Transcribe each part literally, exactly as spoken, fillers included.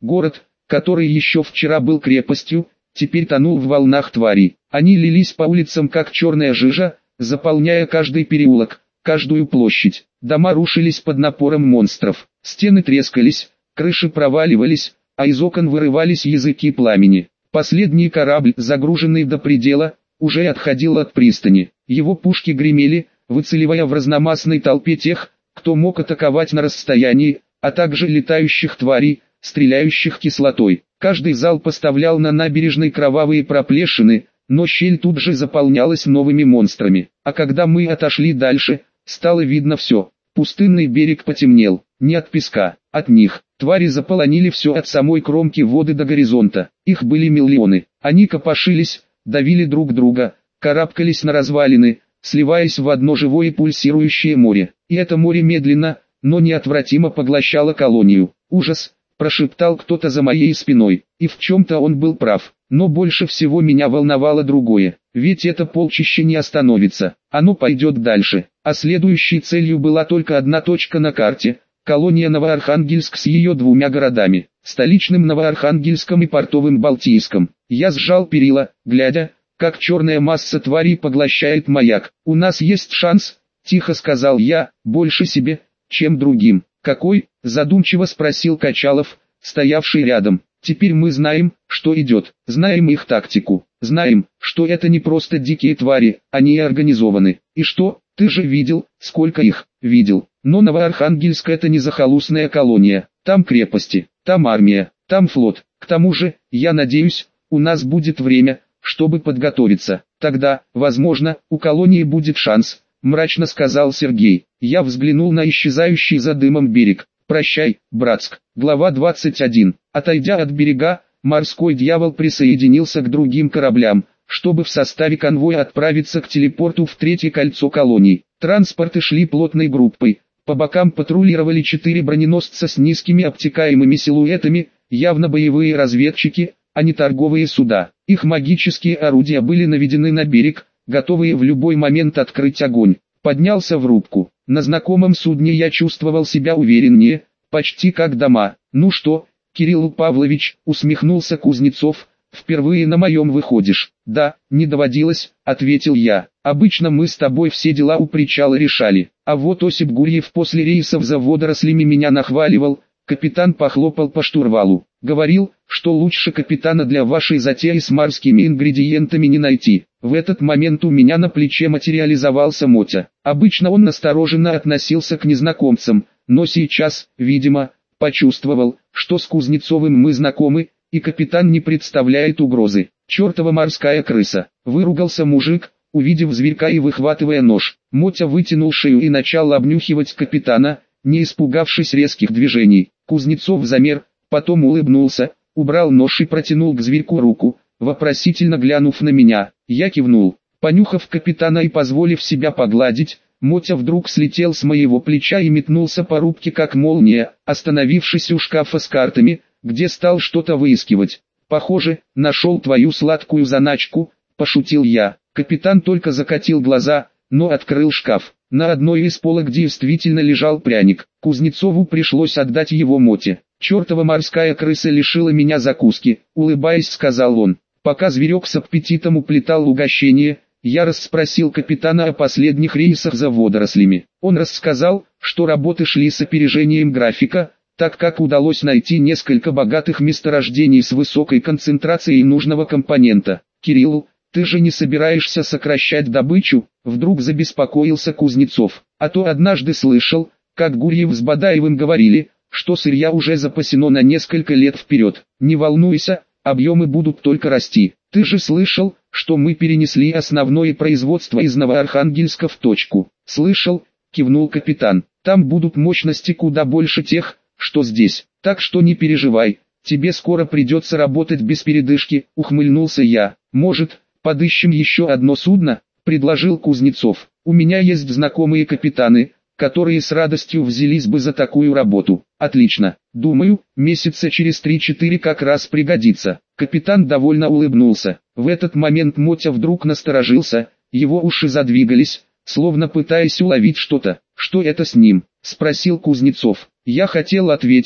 Город, который еще вчера был крепостью, теперь тонул в волнах тварей. Они лились по улицам как черная жижа, заполняя каждый переулок, каждую площадь. Дома рушились под напором монстров, стены трескались, крыши проваливались, а из окон вырывались языки пламени. Последний корабль, загруженный до предела, уже отходил от пристани. Его пушки гремели, выцеливая в разномастной толпе тех, кто мог атаковать на расстоянии, а также летающих тварей, стреляющих кислотой. Каждый залп поставлял на набережной кровавые проплешины, но щель тут же заполнялась новыми монстрами. А когда мы отошли дальше, стало видно все. Пустынный берег потемнел, не от песка, от них. Твари заполонили все от самой кромки воды до горизонта. Их были миллионы. Они копошились, давили друг друга, карабкались на развалины, сливаясь в одно живое пульсирующее море. И это море медленно, но неотвратимо поглощало колонию. Ужас, прошептал кто-то за моей спиной. И в чем-то он был прав. Но больше всего меня волновало другое. Ведь это полчище не остановится. Оно пойдет дальше. А следующей целью была только одна точка на карте. Колония Новоархангельск с ее двумя городами. Столичным Новоархангельском и портовым Балтийском. Я сжал перила, глядя, как черная масса тварей поглощает маяк. «У нас есть шанс», — тихо сказал я, — «больше себе, чем другим». «Какой?» — задумчиво спросил Качалов, стоявший рядом. «Теперь мы знаем, что идет, знаем их тактику, знаем, что это не просто дикие твари, они организованы. И что, ты же видел, сколько их?» «Видел. Но Новоархангельск — это не захолустная колония, там крепости, там армия, там флот. К тому же, я надеюсь, у нас будет время, чтобы подготовиться. Тогда, возможно, у колонии будет шанс», — мрачно сказал Сергей. Я взглянул на исчезающий за дымом берег. «Прощай, Братск». Глава двадцать один. Отойдя от берега, морской дьявол присоединился к другим кораблям, чтобы в составе конвоя отправиться к телепорту в третье кольцо колоний. Транспорты шли плотной группой. По бокам патрулировали четыре броненосца с низкими обтекаемыми силуэтами, явно боевые разведчики, а не торговые суда. Их магические орудия были наведены на берег, готовые в любой момент открыть огонь. Поднялся в рубку. На знакомом судне я чувствовал себя увереннее, почти как дома. «Ну что, Кирилл Павлович», — усмехнулся Кузнецов, — «впервые на моем выходишь». «Да, не доводилось», — ответил я. «Обычно мы с тобой все дела у причала решали. А вот Осип Гурьев после рейсов за водорослями меня нахваливал». Капитан похлопал по штурвалу. «Говорил, что лучше капитана для вашей затеи с морскими ингредиентами не найти». В этот момент у меня на плече материализовался Мотя. Обычно он настороженно относился к незнакомцам, но сейчас, видимо, почувствовал, что с Кузнецовым мы знакомы, и капитан не представляет угрозы. «Чертова морская крыса!» — выругался мужик, увидев зверька и выхватывая нож. Мотя вытянул шею и начал обнюхивать капитана, не испугавшись резких движений. Кузнецов замер, потом улыбнулся, убрал нож и протянул к зверьку руку, вопросительно глянув на меня. Я кивнул. Понюхав капитана и позволив себя погладить, Мотя вдруг слетел с моего плеча и метнулся по рубке как молния, остановившись у шкафа с картами, где стал что-то выискивать. «Похоже, нашел твою сладкую заначку», — пошутил я. Капитан только закатил глаза, но открыл шкаф. На одной из полок действительно лежал пряник. Кузнецову пришлось отдать его Моте. «Чертова морская крыса лишила меня закуски», — улыбаясь, сказал он. Пока зверек с аппетитом уплетал угощение, я расспросил капитана о последних рейсах за водорослями. Он рассказал, что работы шли с опережением графика, так как удалось найти несколько богатых месторождений с высокой концентрацией нужного компонента. «Кирилл, ты же не собираешься сокращать добычу?» — вдруг забеспокоился Кузнецов. «А то однажды слышал, как Гурьев с Бадаевым говорили, что сырья уже запасено на несколько лет вперед. Не волнуйся, объемы будут только расти. Ты же слышал, что мы перенесли основное производство из Новоархангельска в точку?» «Слышал», — кивнул капитан. «Там будут мощности куда больше тех, что здесь. Так что не переживай, тебе скоро придется работать без передышки», — ухмыльнулся я. «Может, подыщем еще одно судно?» — предложил Кузнецов. «У меня есть знакомые капитаны, которые с радостью взялись бы за такую работу». «Отлично. Думаю, месяца через три-четыре как раз пригодится». Капитан довольно улыбнулся. В этот момент Мотя вдруг насторожился, его уши задвигались, словно пытаясь уловить что-то. «Что это с ним?» — спросил Кузнецов. Я хотел ответить,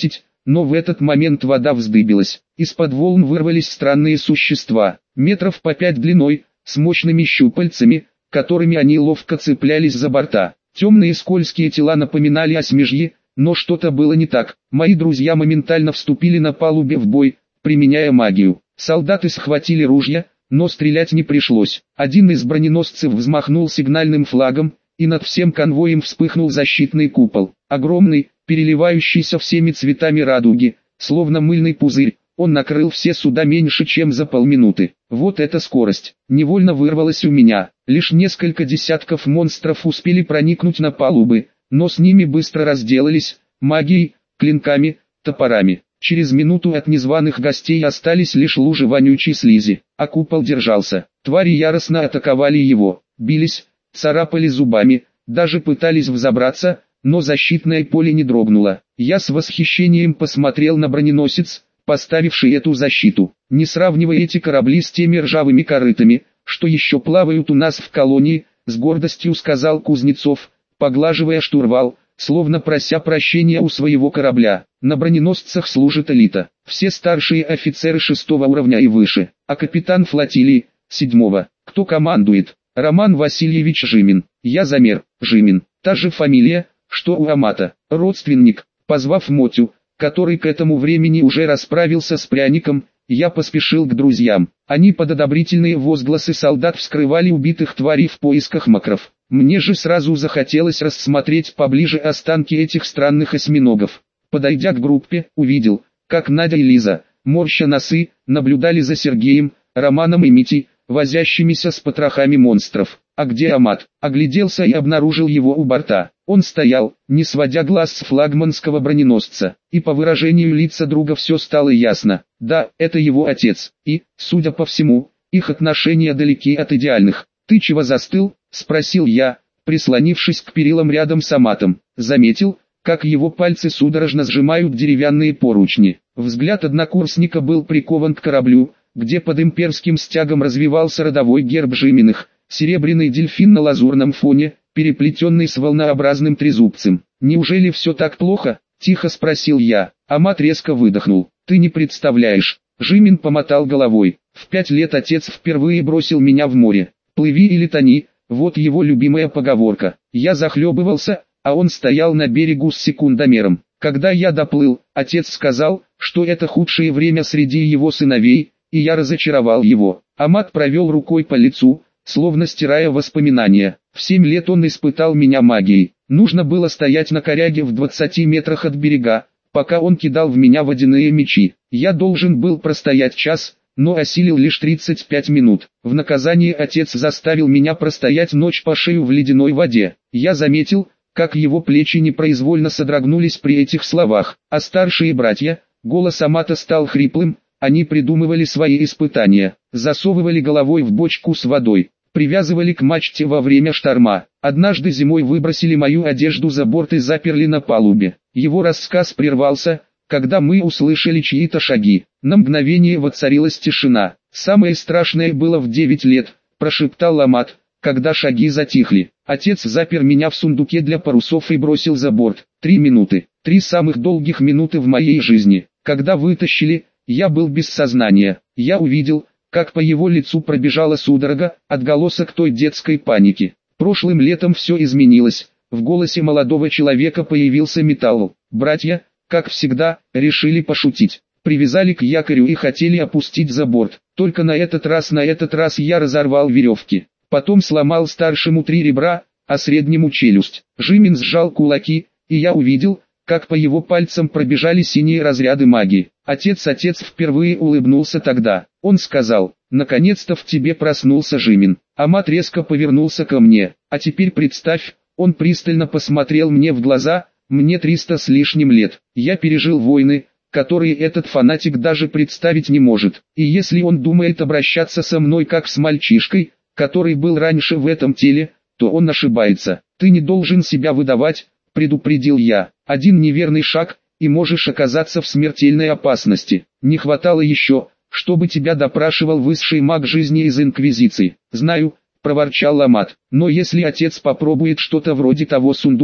но в этот момент вода вздыбилась. Из-под волн вырвались странные существа, метров по пять длиной, с мощными щупальцами, которыми они ловко цеплялись за борта. Темные скользкие тела напоминали осьмижьи, но что-то было не так. Мои друзья моментально вступили на палубе в бой, применяя магию. Солдаты схватили ружья, но стрелять не пришлось. Один из броненосцев взмахнул сигнальным флагом, и над всем конвоем вспыхнул защитный купол. Огромный, переливающийся всеми цветами радуги, словно мыльный пузырь, он накрыл все суда меньше чем за полминуты. Вот эта скорость, невольно вырвалась у меня. Лишь несколько десятков монстров успели проникнуть на палубы, но с ними быстро разделались, магией, клинками, топорами. Через минуту от незваных гостей остались лишь лужи вонючей слизи, а купол держался. Твари яростно атаковали его, бились, царапали зубами, даже пытались взобраться, но защитное поле не дрогнуло. Я с восхищением посмотрел на броненосец, поставивший эту защиту. Не сравнивай эти корабли с теми ржавыми корытами, что еще плавают у нас в колонии, с гордостью сказал Кузнецов, поглаживая штурвал, словно прося прощения у своего корабля. На броненосцах служит элита, все старшие офицеры шестого уровня и выше, а капитан флотилии, седьмого. Кто командует? Роман Васильевич Жимин. Я замер, Жимин, та же фамилия, что у Амата, родственник. Позвав Мотю, который к этому времени уже расправился с пряником, я поспешил к друзьям. Они под одобрительные возгласы солдат вскрывали убитых тварей в поисках макров. Мне же сразу захотелось рассмотреть поближе останки этих странных осьминогов. Подойдя к группе, увидел, как Надя и Лиза, морща носы, наблюдали за Сергеем, Романом и Митей, возящимися с потрохами монстров. А где Амат? Огляделся и обнаружил его у борта. Он стоял, не сводя глаз с флагманского броненосца, и по выражению лица друга все стало ясно. Да, это его отец, и, судя по всему, их отношения далеки от идеальных. «Ты чего застыл?» – спросил я, прислонившись к перилам рядом с Аматом. Заметил, как его пальцы судорожно сжимают деревянные поручни. Взгляд однокурсника был прикован к кораблю, где под имперским стягом развивался родовой герб Жиминых, серебряный дельфин на лазурном фоне, переплетенный с волнообразным трезубцем. «Неужели все так плохо?» – тихо спросил я. Амат резко выдохнул. «Ты не представляешь». Жимин помотал головой. «В пять лет отец впервые бросил меня в море. Плыви или тони, вот его любимая поговорка. Я захлебывался, а он стоял на берегу с секундомером. Когда я доплыл, отец сказал, что это худшее время среди его сыновей, и я разочаровал его». Амат провел рукой по лицу, словно стирая воспоминания. В семь лет он испытал меня магией. Нужно было стоять на коряге в двадцати метрах от берега, пока он кидал в меня водяные мечи. Я должен был простоять час, но осилил лишь тридцать пять минут. В наказание отец заставил меня простоять ночь по шею в ледяной воде. Я заметил, как его плечи непроизвольно содрогнулись при этих словах. А старшие братья, голос Амата стал хриплым, они придумывали свои испытания, засовывали головой в бочку с водой, привязывали к мачте во время шторма. Однажды зимой выбросили мою одежду за борт и заперли на палубе. Его рассказ прервался, когда мы услышали чьи-то шаги. На мгновение воцарилась тишина. «Самое страшное было в девять лет», – прошептал Амат, когда шаги затихли. «Отец запер меня в сундуке для парусов и бросил за борт. Три минуты. Три самых долгих минуты в моей жизни. Когда вытащили, я был без сознания. Я увидел, как по его лицу пробежала судорога, отголосок той детской паники. Прошлым летом все изменилось. В голосе молодого человека появился металл. Братья, как всегда, решили пошутить. Привязали к якорю и хотели опустить за борт. Только на этот раз, на этот раз я разорвал веревки. Потом сломал старшему три ребра, а среднему челюсть. Жимин сжал кулаки, и я увидел, как по его пальцам пробежали синие разряды магии. Отец, отец впервые улыбнулся тогда. Он сказал: «Наконец-то в тебе проснулся Жимин». Амат резко повернулся ко мне. «А теперь представь», он пристально посмотрел мне в глаза, «мне триста с лишним лет. Я пережил войны, которые этот фанатик даже представить не может. И если он думает обращаться со мной как с мальчишкой, который был раньше в этом теле, то он ошибается. Ты не должен себя выдавать», предупредил я. «Один неверный шаг, и можешь оказаться в смертельной опасности. Не хватало еще, чтобы тебя допрашивал высший маг жизни из Инквизиции». «Знаю», проворчал Амат, «но если отец попробует что-то вроде того сундука,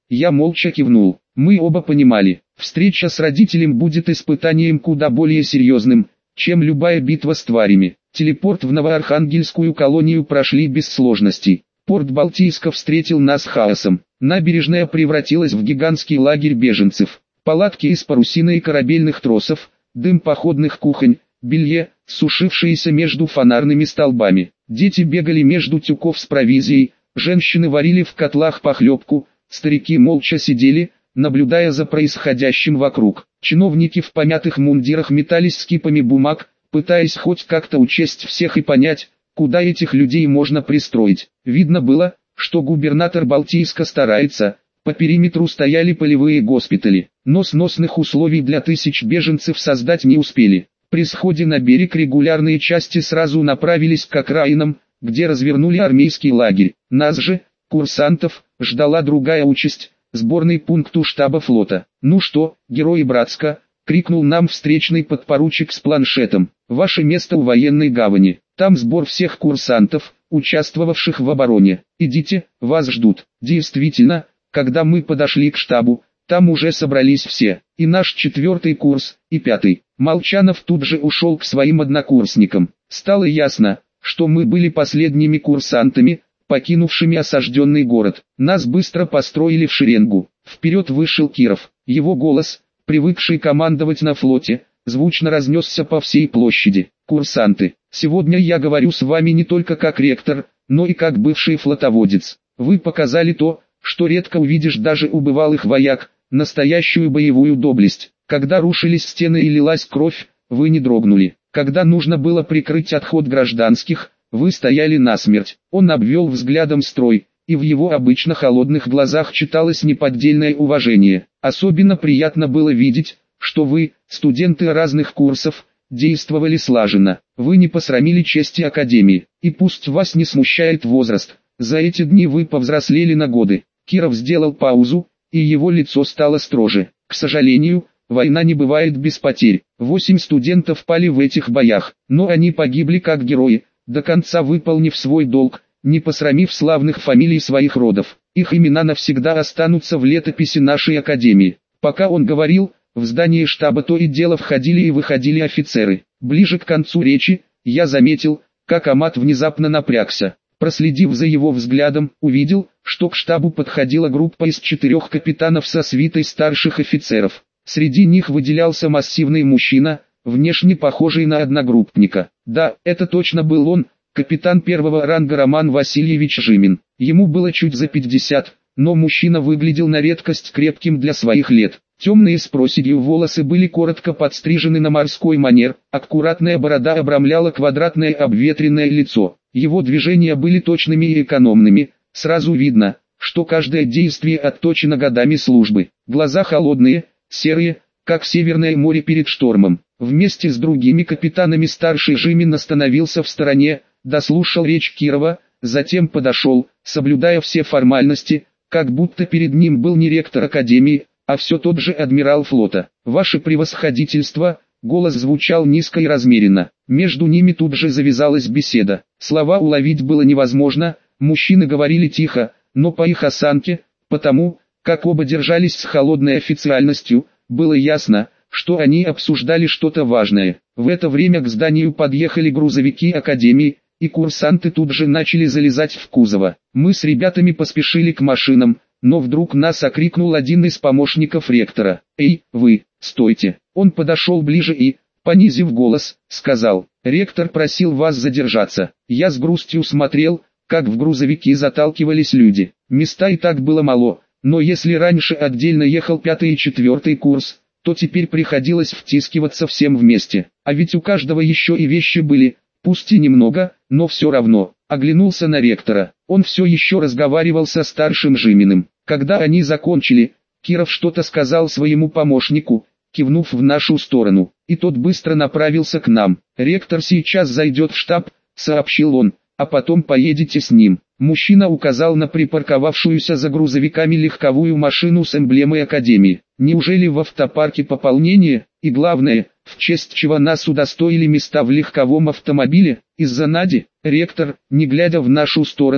Я молча кивнул. Мы оба понимали, встреча с родителем будет испытанием куда более серьезным, чем любая битва с тварями. Телепорт в Новоархангельскую колонию прошли без сложностей. Порт Балтийска встретил нас хаосом. Набережная превратилась в гигантский лагерь беженцев. Палатки из парусины и корабельных тросов, дым походных кухонь, белье, сушившееся между фонарными столбами. Дети бегали между тюков с провизией, женщины варили в котлах похлебку, старики молча сидели, наблюдая за происходящим вокруг. Чиновники в помятых мундирах метались с кипами бумаг, пытаясь хоть как-то учесть всех и понять, куда этих людей можно пристроить. Видно было, что губернатор Балтийска старается. По периметру стояли полевые госпитали, но сносных условий для тысяч беженцев создать не успели. При сходе на берег регулярные части сразу направились к окраинам, где развернули армейский лагерь. Нас же, курсантов, ждала другая участь – сборный пункт у штаба флота. «Ну что, герои Братска?» – крикнул нам встречный подпоручик с планшетом. «Ваше место у военной гавани. Там сбор всех курсантов, участвовавших в обороне. Идите, вас ждут». Действительно, когда мы подошли к штабу, там уже собрались все, и наш четвертый курс, и пятый. Молчанов тут же ушел к своим однокурсникам. Стало ясно, что мы были последними курсантами, покинувшими осажденный город. Нас быстро построили в шеренгу. Вперед вышел Киров. Его голос, привыкший командовать на флоте, звучно разнесся по всей площади. «Курсанты, сегодня я говорю с вами не только как ректор, но и как бывший флотоводец. Вы показали то, что редко увидишь даже у бывалых вояк, настоящую боевую доблесть. Когда рушились стены и лилась кровь, вы не дрогнули. Когда нужно было прикрыть отход гражданских, вы стояли насмерть». Он обвел взглядом строй, и в его обычно холодных глазах читалось неподдельное уважение. Особенно приятно было видеть, что вы, студенты разных курсов, действовали слаженно. Вы не посрамили чести Академии, и пусть вас не смущает возраст, за эти дни вы повзрослели на годы. Киров сделал паузу, и его лицо стало строже. К сожалению, война не бывает без потерь. Восемь студентов пали в этих боях, но они погибли как герои, до конца выполнив свой долг, не посрамив славных фамилий своих родов. Их имена навсегда останутся в летописи нашей Академии. Пока он говорил, в здание штаба то и дело входили и выходили офицеры. Ближе к концу речи, я заметил, как Амат внезапно напрягся. Проследив за его взглядом, увидел, что к штабу подходила группа из четырех капитанов со свитой старших офицеров. Среди них выделялся массивный мужчина, внешне похожий на одногруппника. Да, это точно был он, капитан первого ранга Роман Васильевич Жимин. Ему было чуть за пятьдесят, но мужчина выглядел на редкость крепким для своих лет. Темные с проседью волосы были коротко подстрижены на морской манер, аккуратная борода обрамляла квадратное обветренное лицо. Его движения были точными и экономными, сразу видно, что каждое действие отточено годами службы. Глаза холодные, серые, как Северное море перед штормом. Вместе с другими капитанами старший Жимин остановился в стороне, дослушал речь Кирова, затем подошел, соблюдая все формальности, как будто перед ним был не ректор Академии, а все тот же адмирал флота. «Ваше превосходительство», голос звучал низко и размеренно. Между ними тут же завязалась беседа. Слова уловить было невозможно, мужчины говорили тихо, но по их осанке, потому, как оба держались с холодной официальностью, было ясно, что они обсуждали что-то важное. В это время к зданию подъехали грузовики Академии, и курсанты тут же начали залезать в кузово. Мы с ребятами поспешили к машинам, но вдруг нас окрикнул один из помощников ректора. «Эй, вы, стойте!» Он подошел ближе и, понизив голос, сказал: «Ректор просил вас задержаться». Я с грустью смотрел, как в грузовики заталкивались люди. Места и так было мало, но если раньше отдельно ехал пятый и четвертый курс, то теперь приходилось втискиваться всем вместе. А ведь у каждого еще и вещи были, пусть и немного, но все равно. Оглянулся на ректора. Он все еще разговаривал со старшим Жиминым. Когда они закончили, Киров что-то сказал своему помощнику, кивнув в нашу сторону, и тот быстро направился к нам. «Ректор сейчас зайдет в штаб», — сообщил он, — «а потом поедете с ним». Мужчина указал на припарковавшуюся за грузовиками легковую машину с эмблемой Академии. «Неужели в автопарке пополнение? И главное, в честь чего нас удостоили места в легковом автомобиле? Из-за Нади?» Ректор, не глядя в нашу сторону,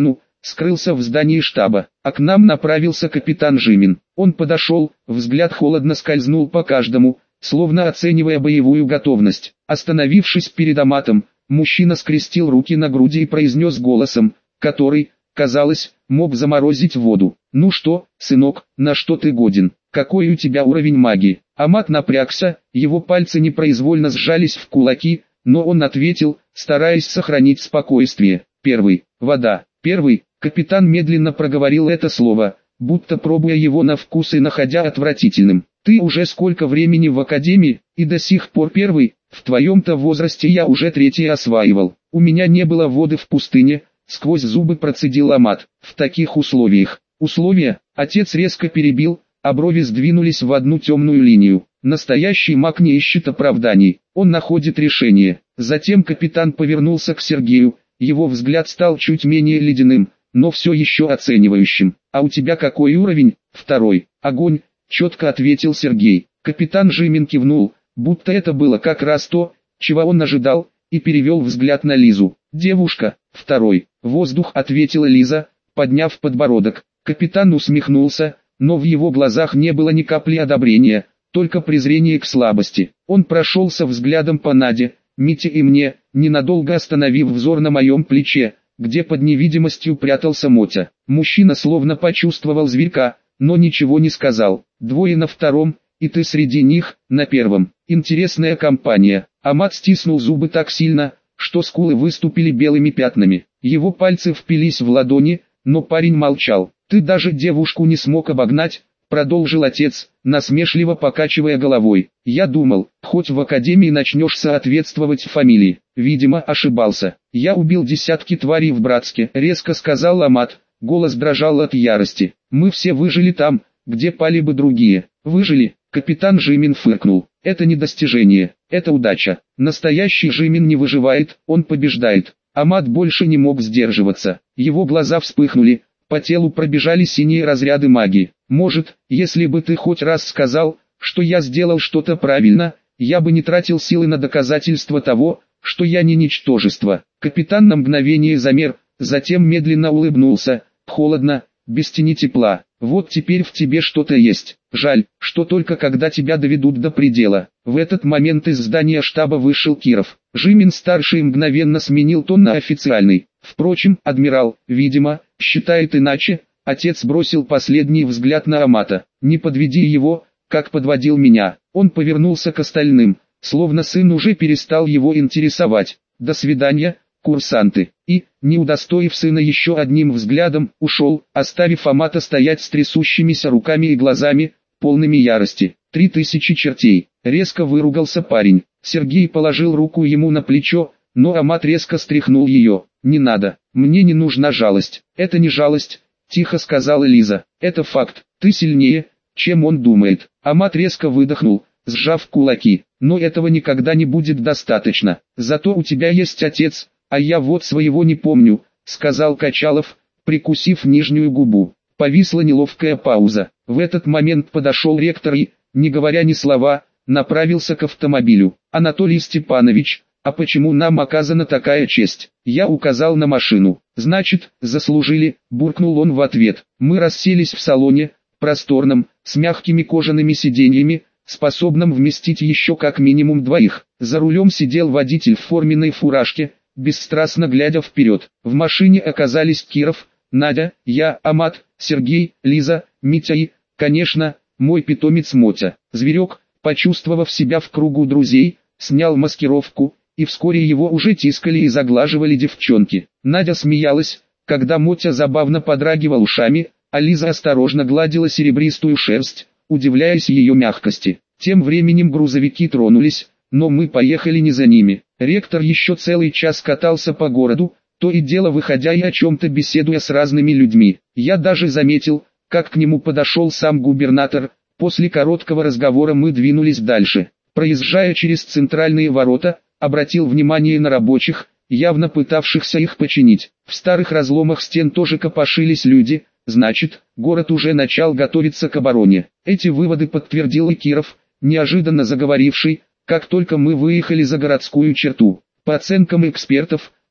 скрылся в здании штаба, а к нам направился капитан Жимин. Он подошел, взгляд холодно скользнул по каждому, словно оценивая боевую готовность. Остановившись перед Аматом, мужчина скрестил руки на груди и произнес голосом, который, казалось, мог заморозить воду: «Ну что, сынок, на что ты годен? Какой у тебя уровень магии?» Амат напрягся, его пальцы непроизвольно сжались в кулаки, но он ответил, стараясь сохранить спокойствие: «Первый, вода». «Первый», капитан медленно проговорил это слово, будто пробуя его на вкус и находя отвратительным. «Ты уже сколько времени в академии, и до сих пор первый? В твоем-то возрасте я уже третий осваивал. У меня не было воды в пустыне», сквозь зубы процедил Амат. «В таких условиях». «Условия?» Отец резко перебил, а брови сдвинулись в одну темную линию. «Настоящий маг не ищет оправданий, он находит решение». Затем капитан повернулся к Сергею, его взгляд стал чуть менее ледяным, но все еще оценивающим. «А у тебя какой уровень?» «Второй». «Огонь», четко ответил Сергей. Капитан Жимин кивнул, будто это было как раз то, чего он ожидал, и перевел взгляд на Лизу. «Девушка». «Второй». «Воздух», ответила Лиза, подняв подбородок. Капитан усмехнулся, но в его глазах не было ни капли одобрения, только презрение к слабости. Он прошелся взглядом по Наде, Мите и мне, ненадолго остановив взор на моем плече, где под невидимостью прятался Мотя. Мужчина словно почувствовал зверька, но ничего не сказал. «Двое на втором, и ты среди них, на первом. Интересная компания». Амат стиснул зубы так сильно, что скулы выступили белыми пятнами. Его пальцы впились в ладони, но парень молчал. «Ты даже девушку не смог обогнать», продолжил отец, насмешливо покачивая головой. «Я думал, хоть в академии начнешь соответствовать фамилии». Видимо, ошибался. «Я убил десятки тварей в Братске», резко сказал Амат, голос дрожал от ярости. «Мы все выжили там, где пали бы другие». «Выжили?» Капитан Жимин фыркнул. «Это не достижение, это удача. Настоящий Жимин не выживает, он побеждает». Амат больше не мог сдерживаться. Его глаза вспыхнули, по телу пробежали синие разряды магии. «Может, если бы ты хоть раз сказал, что я сделал что-то правильно, я бы не тратил силы на доказательство того, что я не ничтожество». Капитан на мгновение замер, затем медленно улыбнулся, холодно, без тени тепла. «Вот теперь в тебе что-то есть. Жаль, что только когда тебя доведут до предела». В этот момент из здания штаба вышел Киров. Жимин-старший мгновенно сменил тон на официальный. Впрочем, адмирал, видимо, считает иначе. Отец бросил последний взгляд на Амата. «Не подведи его, как подводил меня». Он повернулся к остальным, словно сын уже перестал его интересовать. «До свидания, курсанты». И, не удостоив сына еще одним взглядом, ушел, оставив Амата стоять с трясущимися руками и глазами, полными ярости. «Три тысячи чертей!» — резко выругался парень. Сергей положил руку ему на плечо, но Амат резко стряхнул ее. «Не надо, мне не нужна жалость». «Это не жалость», — тихо сказала Лиза. «Это факт, ты сильнее, чем он думает». Амат резко выдохнул, сжав кулаки. «Но этого никогда не будет достаточно. Зато у тебя есть отец, а я вот своего не помню», — сказал Качалов, прикусив нижнюю губу. Повисла неловкая пауза. В этот момент подошел ректор и, не говоря ни слова, направился к автомобилю. «Анатолий Степанович, а почему нам оказана такая честь?» Я указал на машину. «Значит, заслужили», — буркнул он в ответ. Мы расселись в салоне, просторном, с мягкими кожаными сиденьями, способном вместить еще как минимум двоих. За рулем сидел водитель в форменной фуражке, бесстрастно глядя вперед. В машине оказались Киров, Надя, я, Амат, Сергей, Лиза, Митя и, конечно, мой питомец Мотя. Зверек, почувствовав себя в кругу друзей, снял маскировку, и вскоре его уже тискали и заглаживали девчонки. Надя смеялась, когда Мотя забавно подрагивал ушами, а Лиза осторожно гладила серебристую шерсть, удивляясь ее мягкости. Тем временем грузовики тронулись, но мы поехали не за ними. Ректор еще целый час катался по городу, то и дело выходя и о чем-то беседуя с разными людьми. Я даже заметил, как к нему подошел сам губернатор. После короткого разговора мы двинулись дальше. Проезжая через центральные ворота, обратил внимание на рабочих, явно пытавшихся их починить. В старых разломах стен тоже копошились люди, значит, город уже начал готовиться к обороне. Эти выводы подтвердил и Киров, неожиданно заговоривший, как только мы выехали за городскую черту. По оценкам экспертов,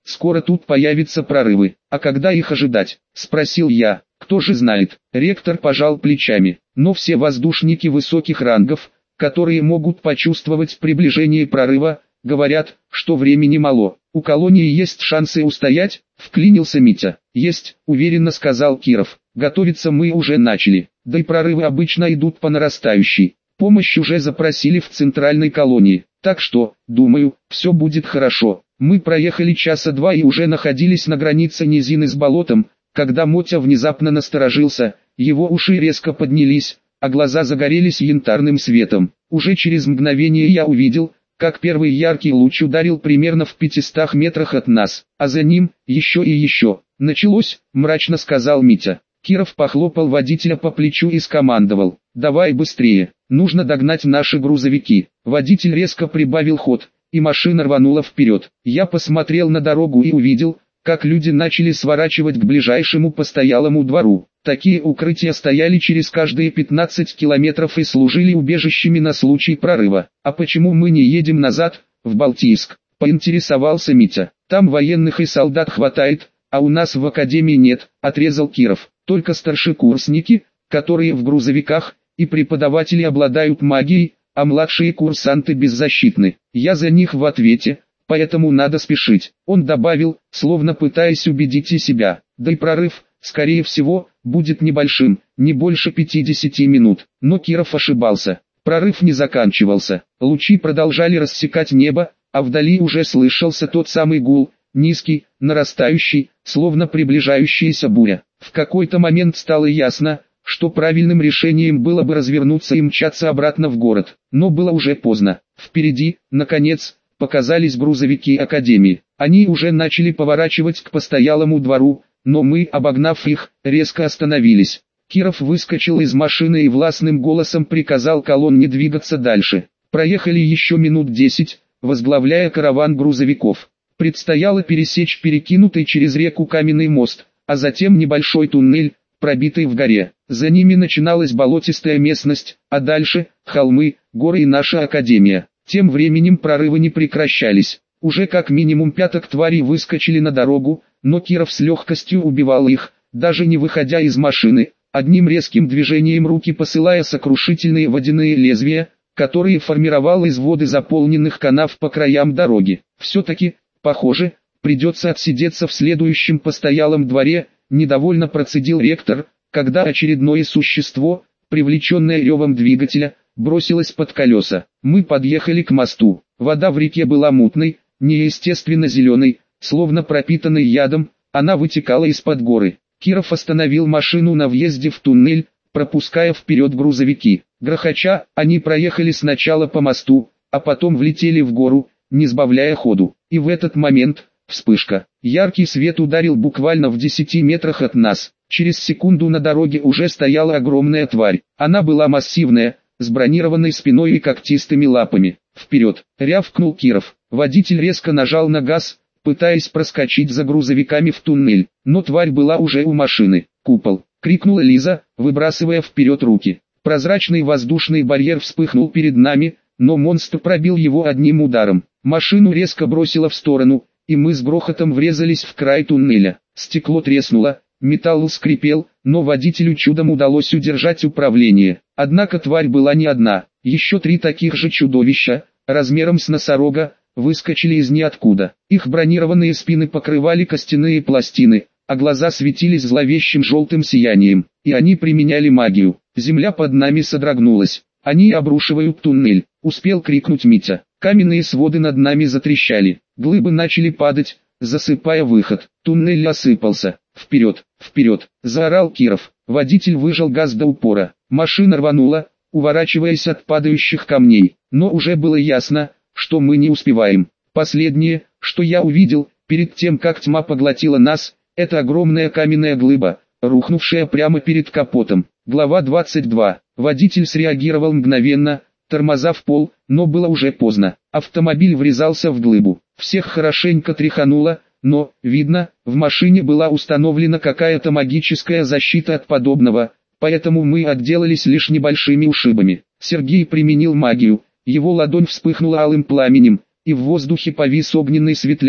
скоро тут появятся прорывы. А когда их ожидать? Спросил я. Кто же знает? Ректор пожал плечами. Но все воздушники высоких рангов, которые могут почувствовать приближение прорыва, говорят, что времени мало. У колонии есть шансы устоять, вклинился Митя. Есть, уверенно сказал Киров. Готовиться мы уже начали. Да и прорывы обычно идут по нарастающей. Помощь уже запросили в центральной колонии. Так что, думаю, все будет хорошо. Мы проехали часа два и уже находились на границе низины с болотом, когда Мотя внезапно насторожился, его уши резко поднялись, а глаза загорелись янтарным светом. Уже через мгновение я увидел, как первый яркий луч ударил примерно в пятистах метрах от нас, а за ним, еще и еще. «Началось», — мрачно сказал Митя. Киров похлопал водителя по плечу и скомандовал: «Давай быстрее, нужно догнать наши грузовики». Водитель резко прибавил ход, и машина рванула вперед. Я посмотрел на дорогу и увидел, как люди начали сворачивать к ближайшему постоялому двору. Такие укрытия стояли через каждые пятнадцать километров и служили убежищами на случай прорыва. «А почему мы не едем назад, в Балтийск?» — поинтересовался Митя. «Там военных и солдат хватает, а у нас в академии нет», — отрезал Киров. «Только старшекурсники, которые в грузовиках, и преподаватели обладают магией, а младшие курсанты беззащитны. Я за них в ответе, поэтому надо спешить». Он добавил, словно пытаясь убедить и себя. «Да и прорыв, скорее всего, будет небольшим, не больше пятидесяти минут». Но Киров ошибался. Прорыв не заканчивался. Лучи продолжали рассекать небо, а вдали уже слышался тот самый гул, низкий, нарастающий, словно приближающаяся буря. В какой-то момент стало ясно, что правильным решением было бы развернуться и мчаться обратно в город. Но было уже поздно. Впереди, наконец, показались грузовики Академии. Они уже начали поворачивать к постоялому двору, но мы, обогнав их, резко остановились. Киров выскочил из машины и властным голосом приказал колонне двигаться дальше. Проехали еще минут десять, возглавляя караван грузовиков. Предстояло пересечь перекинутый через реку каменный мост, а затем небольшой туннель, пробитый в горе. За ними начиналась болотистая местность, а дальше – холмы, горы и наша академия. Тем временем прорывы не прекращались. Уже как минимум пяток тварей выскочили на дорогу, но Киров с легкостью убивал их, даже не выходя из машины, одним резким движением руки посылая сокрушительные водяные лезвия, которые формировал из воды заполненных канав по краям дороги. Все-таки, похоже, придется отсидеться в следующем постоялом дворе, недовольно процедил ректор, когда очередное существо, привлеченное ревом двигателя, бросилось под колеса. Мы подъехали к мосту. Вода в реке была мутной, неестественно зеленой, словно пропитанной ядом, она вытекала из-под горы. Киров остановил машину на въезде в туннель, пропуская вперед грузовики. Грохоча, они проехали сначала по мосту, а потом влетели в гору, не сбавляя ходу. И в этот момент, вспышка. Яркий свет ударил буквально в десяти метрах от нас. Через секунду на дороге уже стояла огромная тварь. Она была массивная, с бронированной спиной и когтистыми лапами. «Вперед!» — рявкнул Киров. Водитель резко нажал на газ, пытаясь проскочить за грузовиками в туннель, но тварь была уже у машины. «Купол!» — крикнула Лиза, выбрасывая вперед руки. Прозрачный воздушный барьер вспыхнул перед нами, но монстр пробил его одним ударом. Машину резко бросило в сторону, и мы с грохотом врезались в край туннеля. Стекло треснуло, металл скрипел, но водителю чудом удалось удержать управление. Однако тварь была не одна. Еще три таких же чудовища, размером с носорога, выскочили из ниоткуда. Их бронированные спины покрывали костяные пластины, а глаза светились зловещим желтым сиянием. И они применяли магию. Земля под нами содрогнулась. «Они обрушивают туннель», — успел крикнуть Митя. Каменные своды над нами затрещали. Глыбы начали падать, засыпая выход. Туннель осыпался. «Вперед, вперед!» — заорал Киров. Водитель выжал газ до упора. Машина рванула, уворачиваясь от падающих камней. Но уже было ясно, что мы не успеваем. Последнее, что я увидел, перед тем как тьма поглотила нас, это огромная каменная глыба, рухнувшая прямо перед капотом. Глава двадцать два. Водитель среагировал мгновенно, тормоза в пол, но было уже поздно. Автомобиль врезался в глыбу. Всех хорошенько тряхануло, но, видно, в машине была установлена какая-то магическая защита от подобного, поэтому мы отделались лишь небольшими ушибами. Сергей применил магию, его ладонь вспыхнула алым пламенем, и в воздухе повис огненный светляк,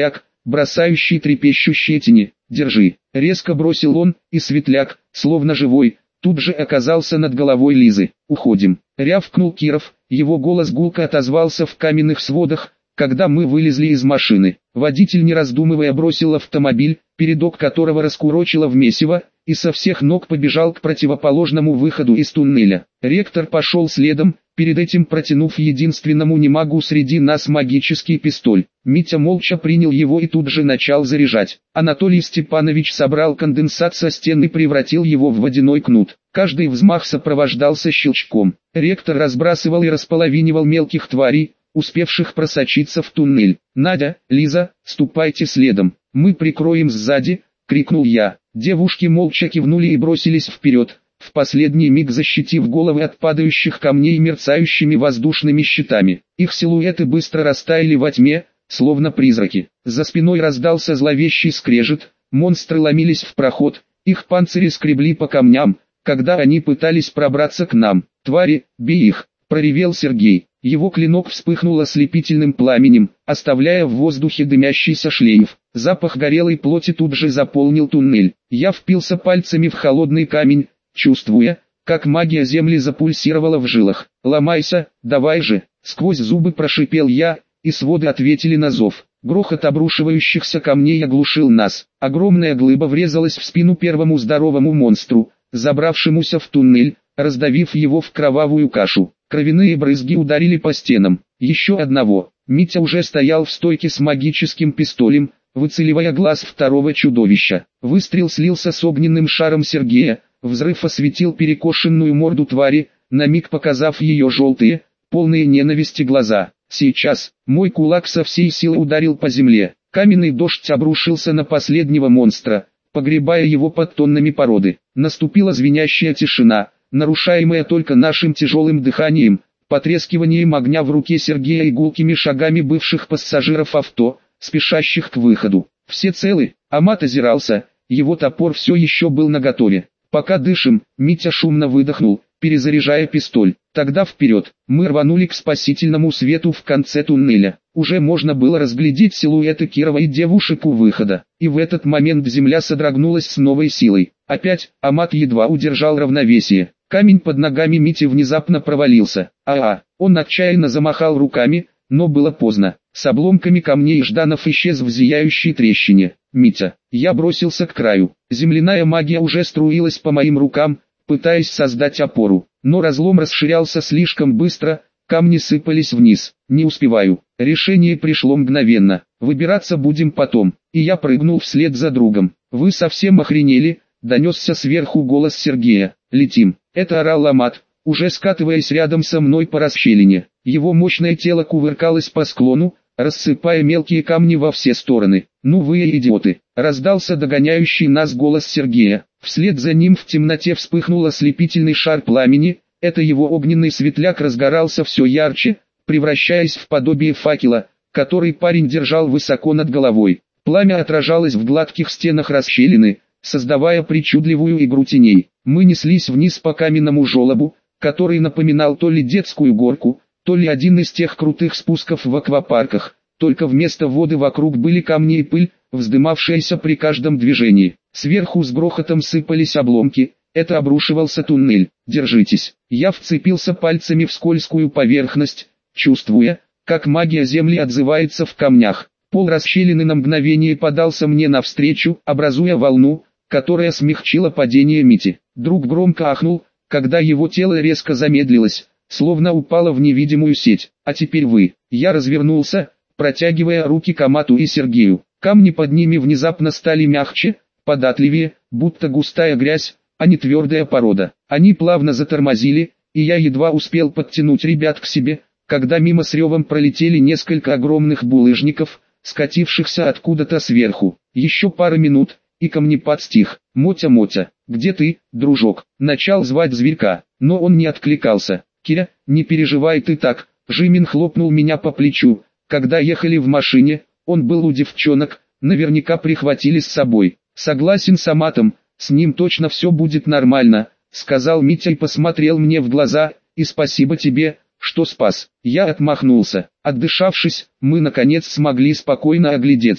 бросающий трепещущие тени. «Держи!» — резко бросил он, и светляк, словно живой, тут же оказался над головой Лизы. «Уходим!» — рявкнул Киров, его голос гулко отозвался в каменных сводах, когда мы вылезли из машины. Водитель, не раздумывая, бросил автомобиль, передок которого раскурочило в месиво, и со всех ног побежал к противоположному выходу из туннеля. Ректор пошел следом, перед этим протянув единственному немагу среди нас магический пистоль. Митя молча принял его и тут же начал заряжать. Анатолий Степанович собрал конденсат со стен и превратил его в водяной кнут. Каждый взмах сопровождался щелчком. Ректор разбрасывал и располовинивал мелких тварей, успевших просочиться в туннель. «Надя, Лиза, ступайте следом, мы прикроем сзади», — крикнул я. Девушки молча кивнули и бросились вперед, в последний миг защитив головы от падающих камней мерцающими воздушными щитами. Их силуэты быстро растаяли во тьме, словно призраки. За спиной раздался зловещий скрежет, монстры ломились в проход, их панцири скребли по камням, когда они пытались пробраться к нам. «Твари, бей их!» — проревел Сергей. Его клинок вспыхнул ослепительным пламенем, оставляя в воздухе дымящийся шлейф. Запах горелой плоти тут же заполнил туннель. Я впился пальцами в холодный камень, чувствуя, как магия земли запульсировала в жилах. «Ломайся, давай же!» — сквозь зубы прошипел я, и своды ответили на зов. Грохот обрушивающихся камней оглушил нас. Огромная глыба врезалась в спину первому здоровому монстру, забравшемуся в туннель, раздавив его в кровавую кашу. Кровяные брызги ударили по стенам. Еще одного. Митя уже стоял в стойке с магическим пистолем, выцеливая глаз второго чудовища. Выстрел слился с огненным шаром Сергея, взрыв осветил перекошенную морду твари, на миг показав ее желтые, полные ненависти глаза. Сейчас, мой кулак со всей силы ударил по земле. Каменный дождь обрушился на последнего монстра, погребая его под тоннами породы. Наступила звенящая тишина, нарушаемая только нашим тяжелым дыханием, потрескиванием огня в руке Сергея и гулкими шагами бывших пассажиров авто, спешащих к выходу. «Все целы?» Амат озирался, его топор все еще был наготове. «Пока дышим», Митя шумно выдохнул, перезаряжая пистоль. «Тогда вперед!» Мы рванули к спасительному свету в конце туннеля. Уже можно было разглядеть силуэты Кирова и девушек у выхода. И в этот момент земля содрогнулась с новой силой. Опять, Амат едва удержал равновесие. Камень под ногами Мити внезапно провалился. А-а, он отчаянно замахал руками, но было поздно. С обломками камней Жданов исчез в зияющей трещине. «Митя!» Я бросился к краю. Земляная магия уже струилась по моим рукам, пытаясь создать опору. Но разлом расширялся слишком быстро, камни сыпались вниз. «Не успеваю». Решение пришло мгновенно. «Выбираться будем потом». И я прыгнул вслед за другом. «Вы совсем охренели?» — донесся сверху голос Сергея. «Летим!» — это орал Амат, уже скатываясь рядом со мной по расщелине. Его мощное тело кувыркалось по склону, рассыпая мелкие камни во все стороны. «Ну вы идиоты!» — раздался догоняющий нас голос Сергея. Вслед за ним в темноте вспыхнул ослепительный шар пламени, это его огненный светляк разгорался все ярче, превращаясь в подобие факела, который парень держал высоко над головой. Пламя отражалось в гладких стенах расщелины, создавая причудливую игру теней. Мы неслись вниз по каменному желобу, который напоминал то ли детскую горку, то ли один из тех крутых спусков в аквапарках, только вместо воды вокруг были камни и пыль, вздымавшаяся при каждом движении. Сверху с грохотом сыпались обломки, это обрушивался туннель. «Держитесь!» Я вцепился пальцами в скользкую поверхность, чувствуя, как магия земли отзывается в камнях. Пол расщелины на мгновение подался мне навстречу, образуя волну, которая смягчила падение Мити. Друг громко ахнул, когда его тело резко замедлилось, словно упало в невидимую сеть. «А теперь вы!» Я развернулся, протягивая руки к Амату и Сергею. Камни под ними внезапно стали мягче, податливее, будто густая грязь, а не твердая порода. Они плавно затормозили, и я едва успел подтянуть ребят к себе, когда мимо с ревом пролетели несколько огромных булыжников, скатившихся откуда-то сверху. Еще пара минут, и камнепад стих. «Мотя, Мотя, где ты, дружок?» Начал звать зверька, но он не откликался. «Киря, не переживай ты так», Жимин хлопнул меня по плечу. Когда ехали в машине, он был у девчонок, наверняка прихватили с собой. «Согласен с Аматом, с ним точно все будет нормально», сказал Митя и посмотрел мне в глаза, «и спасибо тебе, что спас». Я отмахнулся. Отдышавшись, мы наконец смогли спокойно оглядеться.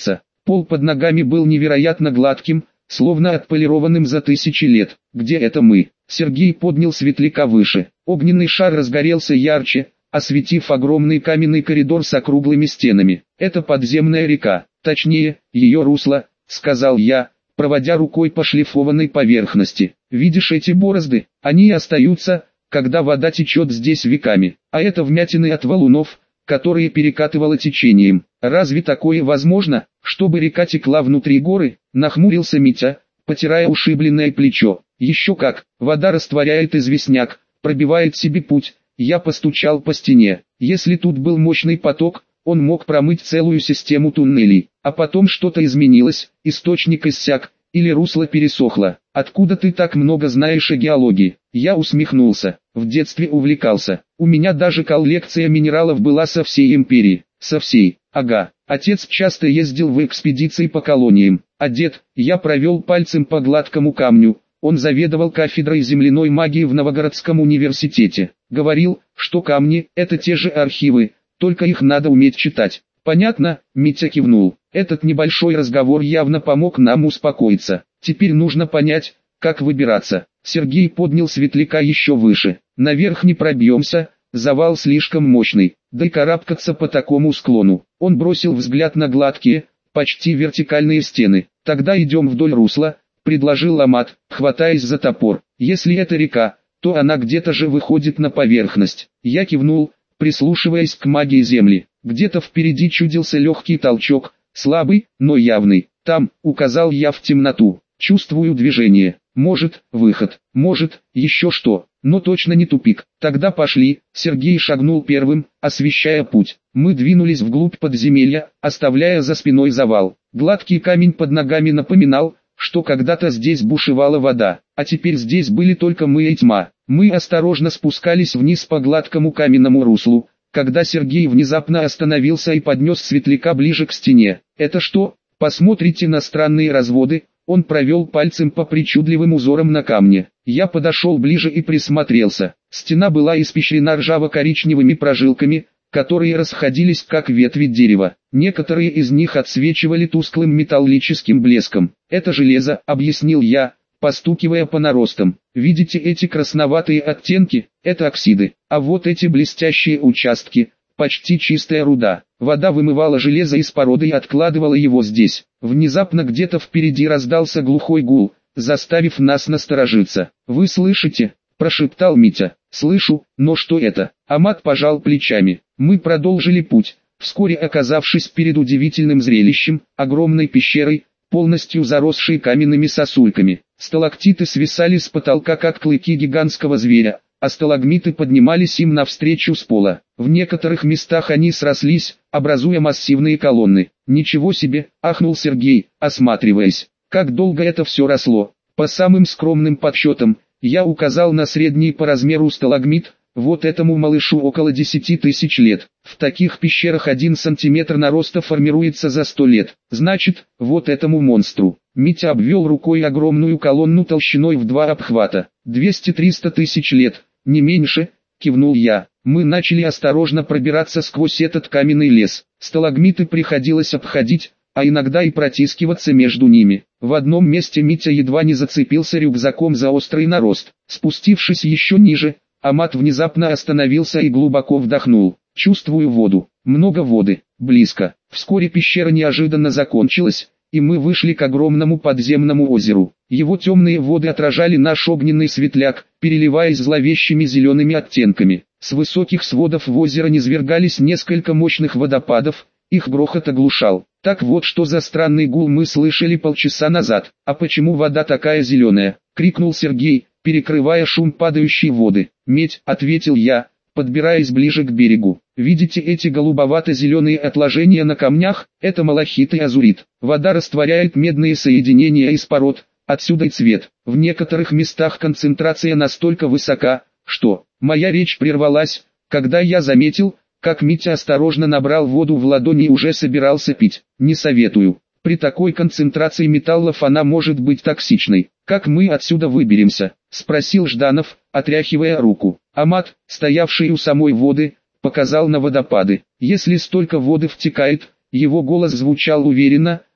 Пол под ногами был невероятно гладким, словно отполированным за тысячи лет. «Где это мы?» Сергей поднял светляка выше. Огненный шар разгорелся ярче, осветив огромный каменный коридор с округлыми стенами. «Это подземная река, точнее, ее русло», — сказал я, проводя рукой по шлифованной поверхности. «Видишь эти борозды? Они и остаются, когда вода течет здесь веками. А это вмятины от валунов, которые перекатывало течением. Разве такое возможно, чтобы река текла внутри горы?» — нахмурился Митя, потирая ушибленное плечо. «Еще как, вода растворяет известняк, пробивает себе путь». Я постучал по стене. Если тут был мощный поток, он мог промыть целую систему туннелей. А потом что-то изменилось, источник иссяк, или русло пересохло. «Откуда ты так много знаешь о геологии?» Я усмехнулся. В детстве увлекался. У меня даже коллекция минералов была со всей империи. Со всей. Ага. Отец часто ездил в экспедиции по колониям. А дед, я провел пальцем по гладкому камню. Он заведовал кафедрой земляной магии в Новгородском университете. Говорил, что камни – это те же архивы, только их надо уметь читать. «Понятно», – Митя кивнул. Этот небольшой разговор явно помог нам успокоиться. Теперь нужно понять, как выбираться. Сергей поднял светляка еще выше. «Наверх не пробьемся, завал слишком мощный, да и карабкаться по такому склону». Он бросил взгляд на гладкие, почти вертикальные стены. «Тогда идем вдоль русла», — предложил Амат, хватаясь за топор. «Если это река, то она где-то же выходит на поверхность». Я кивнул, прислушиваясь к магии земли. Где-то впереди чудился легкий толчок, слабый, но явный. «Там», — указал я в темноту, — «чувствую движение. Может, выход, может, еще что, но точно не тупик». «Тогда пошли». Сергей шагнул первым, освещая путь. Мы двинулись вглубь подземелья, оставляя за спиной завал. Гладкий камень под ногами напоминал, что когда-то здесь бушевала вода, а теперь здесь были только мы и тьма. Мы осторожно спускались вниз по гладкому каменному руслу, когда Сергей внезапно остановился и поднес светляка ближе к стене. «Это что? Посмотрите на странные разводы». Он провел пальцем по причудливым узорам на камне. Я подошел ближе и присмотрелся. Стена была испещрена ржаво-коричневыми прожилками, которые расходились как ветви дерева. Некоторые из них отсвечивали тусклым металлическим блеском. «Это железо», — объяснил я, постукивая по наростам. «Видите эти красноватые оттенки? Это оксиды. А вот эти блестящие участки — почти чистая руда. Вода вымывала железо из породы и откладывала его здесь». Внезапно где-то впереди раздался глухой гул, заставив нас насторожиться. «Вы слышите?» — прошептал Митя. «Слышу, но что это?» Амат пожал плечами. Мы продолжили путь, вскоре оказавшись перед удивительным зрелищем, огромной пещерой, полностью заросшей каменными сосульками. Сталактиты свисали с потолка как клыки гигантского зверя, а сталагмиты поднимались им навстречу с пола. В некоторых местах они срослись, образуя массивные колонны. «Ничего себе!» — ахнул Сергей, осматриваясь. «Как долго это все росло!» По самым скромным подсчетам, я указал на средний по размеру сталагмит. Вот этому малышу около десяти тысяч лет. В таких пещерах один сантиметр нароста формируется за сто лет. Значит, вот этому монстру. Митя обвел рукой огромную колонну толщиной в два обхвата. двести-триста тысяч лет, не меньше, кивнул я. Мы начали осторожно пробираться сквозь этот каменный лес. Сталагмиты приходилось обходить, а иногда и протискиваться между ними. В одном месте Митя едва не зацепился рюкзаком за острый нарост. Спустившись еще ниже, Амат внезапно остановился и глубоко вдохнул. «Чувствую воду. Много воды. Близко». Вскоре пещера неожиданно закончилась, и мы вышли к огромному подземному озеру. Его темные воды отражали наш огненный светляк, переливаясь зловещими зелеными оттенками. С высоких сводов в озеро низвергались несколько мощных водопадов, их грохот оглушал. «Так вот что за странный гул мы слышали полчаса назад. А почему вода такая зеленая?» — крикнул Сергей, перекрывая шум падающей воды. «Медь», — ответил я, подбираясь ближе к берегу. «Видите эти голубовато-зеленые отложения на камнях? Это малахит и азурит. Вода растворяет медные соединения из пород, отсюда и цвет. В некоторых местах концентрация настолько высока, что...» Моя речь прервалась, когда я заметил, как Митя осторожно набрал воду в ладони и уже собирался пить. «Не советую. При такой концентрации металлов она может быть токсичной. Как мы отсюда выберемся?» — спросил Жданов, отряхивая руку. Амат, стоявший у самой воды, показал на водопады. «Если столько воды втекает», его голос звучал уверенно,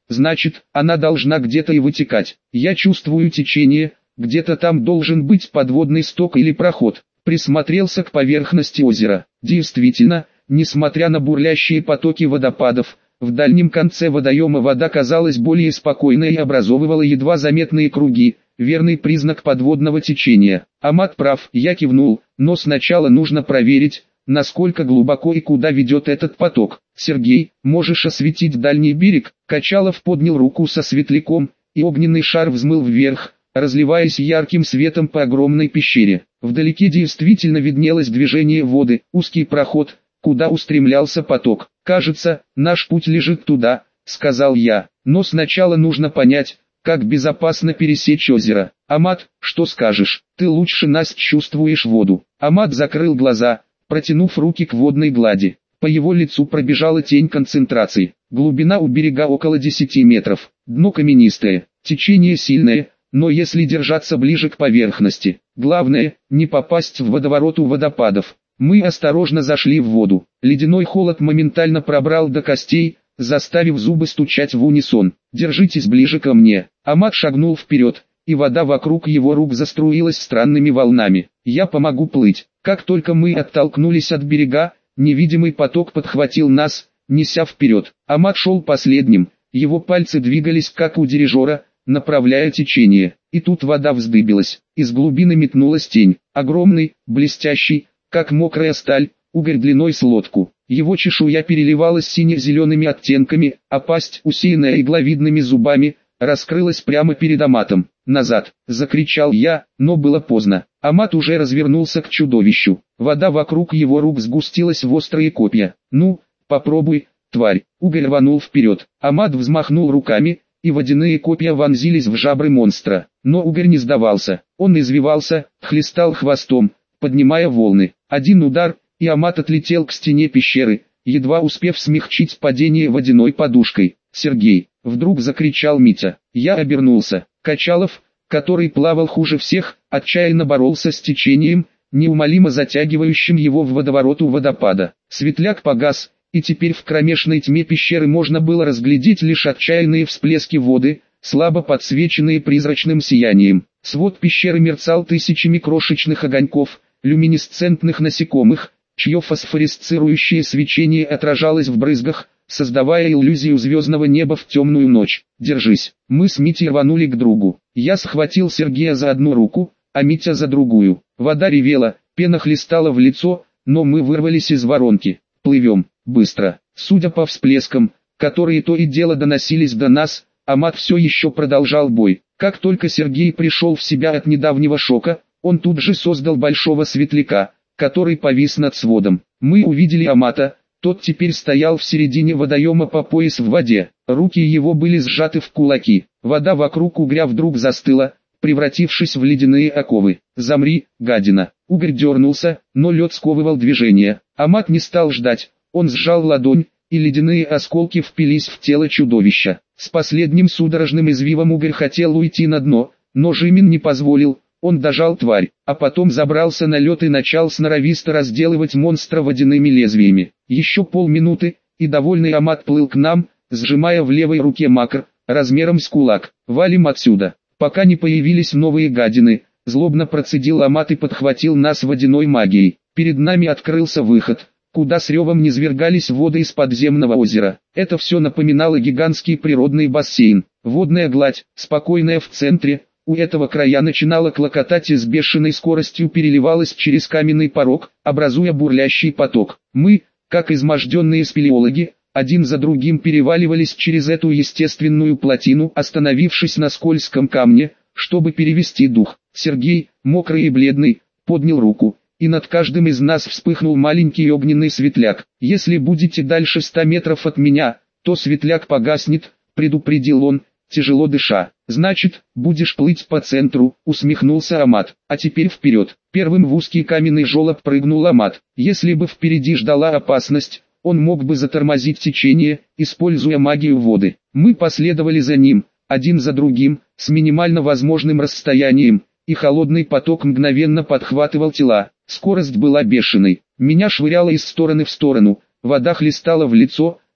значит, она должна где-то и вытекать. Я чувствую течение, где-то там должен быть подводный сток или проход. Присмотрелся к поверхности озера. Действительно, несмотря на бурлящие потоки водопадов, в дальнем конце водоема вода казалась более спокойной и образовывала едва заметные круги, верный признак подводного течения. Амат прав, я кивнул, но сначала нужно проверить, насколько глубоко и куда ведет этот поток. Сергей, можешь осветить дальний берег? Качалов поднял руку со светляком, и огненный шар взмыл вверх, разливаясь ярким светом по огромной пещере. Вдалеке действительно виднелось движение воды, узкий проход, куда устремлялся поток. «Кажется, наш путь лежит туда», — сказал я, — «но сначала нужно понять, как безопасно пересечь озеро. Амат, что скажешь? Ты лучше нас чувствуешь воду». Амат закрыл глаза, протянув руки к водной глади. По его лицу пробежала тень концентрации. Глубина у берега около десяти метров. Дно каменистое, течение сильное, но если держаться ближе к поверхности, главное, не попасть в водоворот у водопадов. Мы осторожно зашли в воду. Ледяной холод моментально пробрал до костей, заставив зубы стучать в унисон. «Держитесь ближе ко мне». Амат шагнул вперед, и вода вокруг его рук заструилась странными волнами. «Я помогу плыть». Как только мы оттолкнулись от берега, невидимый поток подхватил нас, неся вперед. Амат шел последним, его пальцы двигались как у дирижера, направляя течение. И тут вода вздыбилась, из глубины метнулась тень, огромный, блестящий, как мокрая сталь, угорь длиной с лодку. Его чешуя переливалась сине-зелеными оттенками, а пасть, усеянная игловидными зубами, раскрылась прямо перед Аматом. «Назад!» — закричал я, но было поздно. Амат уже развернулся к чудовищу. Вода вокруг его рук сгустилась в острые копья. «Ну, попробуй, тварь!» Угорь рванул вперед. Амат взмахнул руками, и водяные копья вонзились в жабры монстра. Но угорь не сдавался. Он извивался, хлестал хвостом, поднимая волны. Один удар, и Амат отлетел к стене пещеры, едва успев смягчить падение водяной подушкой. «Сергей!» — вдруг закричал Митя. Я обернулся. Качалов, который плавал хуже всех, отчаянно боролся с течением, неумолимо затягивающим его в водоворот у водопада. Светляк погас, и теперь в кромешной тьме пещеры можно было разглядеть лишь отчаянные всплески воды, слабо подсвеченные призрачным сиянием. Свод пещеры мерцал тысячами крошечных огоньков, люминесцентных насекомых, чье фосфоресцирующее свечение отражалось в брызгах, создавая иллюзию звездного неба в темную ночь. «Держись!» Мы с Митей рванули к другу. Я схватил Сергея за одну руку, а Митя за другую. Вода ревела, пена хлестала в лицо, но мы вырвались из воронки. «Плывем, быстро!» Судя по всплескам, которые то и дело доносились до нас, Амат все еще продолжал бой. Как только Сергей пришел в себя от недавнего шока, он тут же создал большого светляка, который повис над сводом. Мы увидели Амата. Тот теперь стоял в середине водоема по пояс в воде, руки его были сжаты в кулаки, вода вокруг угря вдруг застыла, превратившись в ледяные оковы. «Замри, гадина!» Угорь дернулся, но лед сковывал движение. Амат не стал ждать, он сжал ладонь, и ледяные осколки впились в тело чудовища. С последним судорожным извивом угорь хотел уйти на дно, но Жимин не позволил. Он дожал тварь, а потом забрался на лед и начал сноровисто разделывать монстра водяными лезвиями. Еще полминуты, и довольный Амат плыл к нам, сжимая в левой руке макр, размером с кулак. «Валим отсюда, пока не появились новые гадины», злобно процедил Амат и подхватил нас водяной магией. Перед нами открылся выход, куда с ревом низвергались воды из подземного озера. Это все напоминало гигантский природный бассейн. Водная гладь, спокойная в центре, у этого края начинала клокотать и с бешеной скоростью переливалась через каменный порог, образуя бурлящий поток. Мы, как изможденные спелеологи, один за другим переваливались через эту естественную плотину, остановившись на скользком камне, чтобы перевести дух. Сергей, мокрый и бледный, поднял руку, и над каждым из нас вспыхнул маленький огненный светляк. «Если будете дальше ста метров от меня, то светляк погаснет», — предупредил он, тяжело дыша. «Значит, будешь плыть по центру», — усмехнулся Амат. «А теперь вперед». Первым в узкий каменный желоб прыгнул Амат. Если бы впереди ждала опасность, он мог бы затормозить течение, используя магию воды. Мы последовали за ним, один за другим, с минимально возможным расстоянием, и холодный поток мгновенно подхватывал тела. Скорость была бешеной. Меня швыряло из стороны в сторону, вода хлестала в лицо,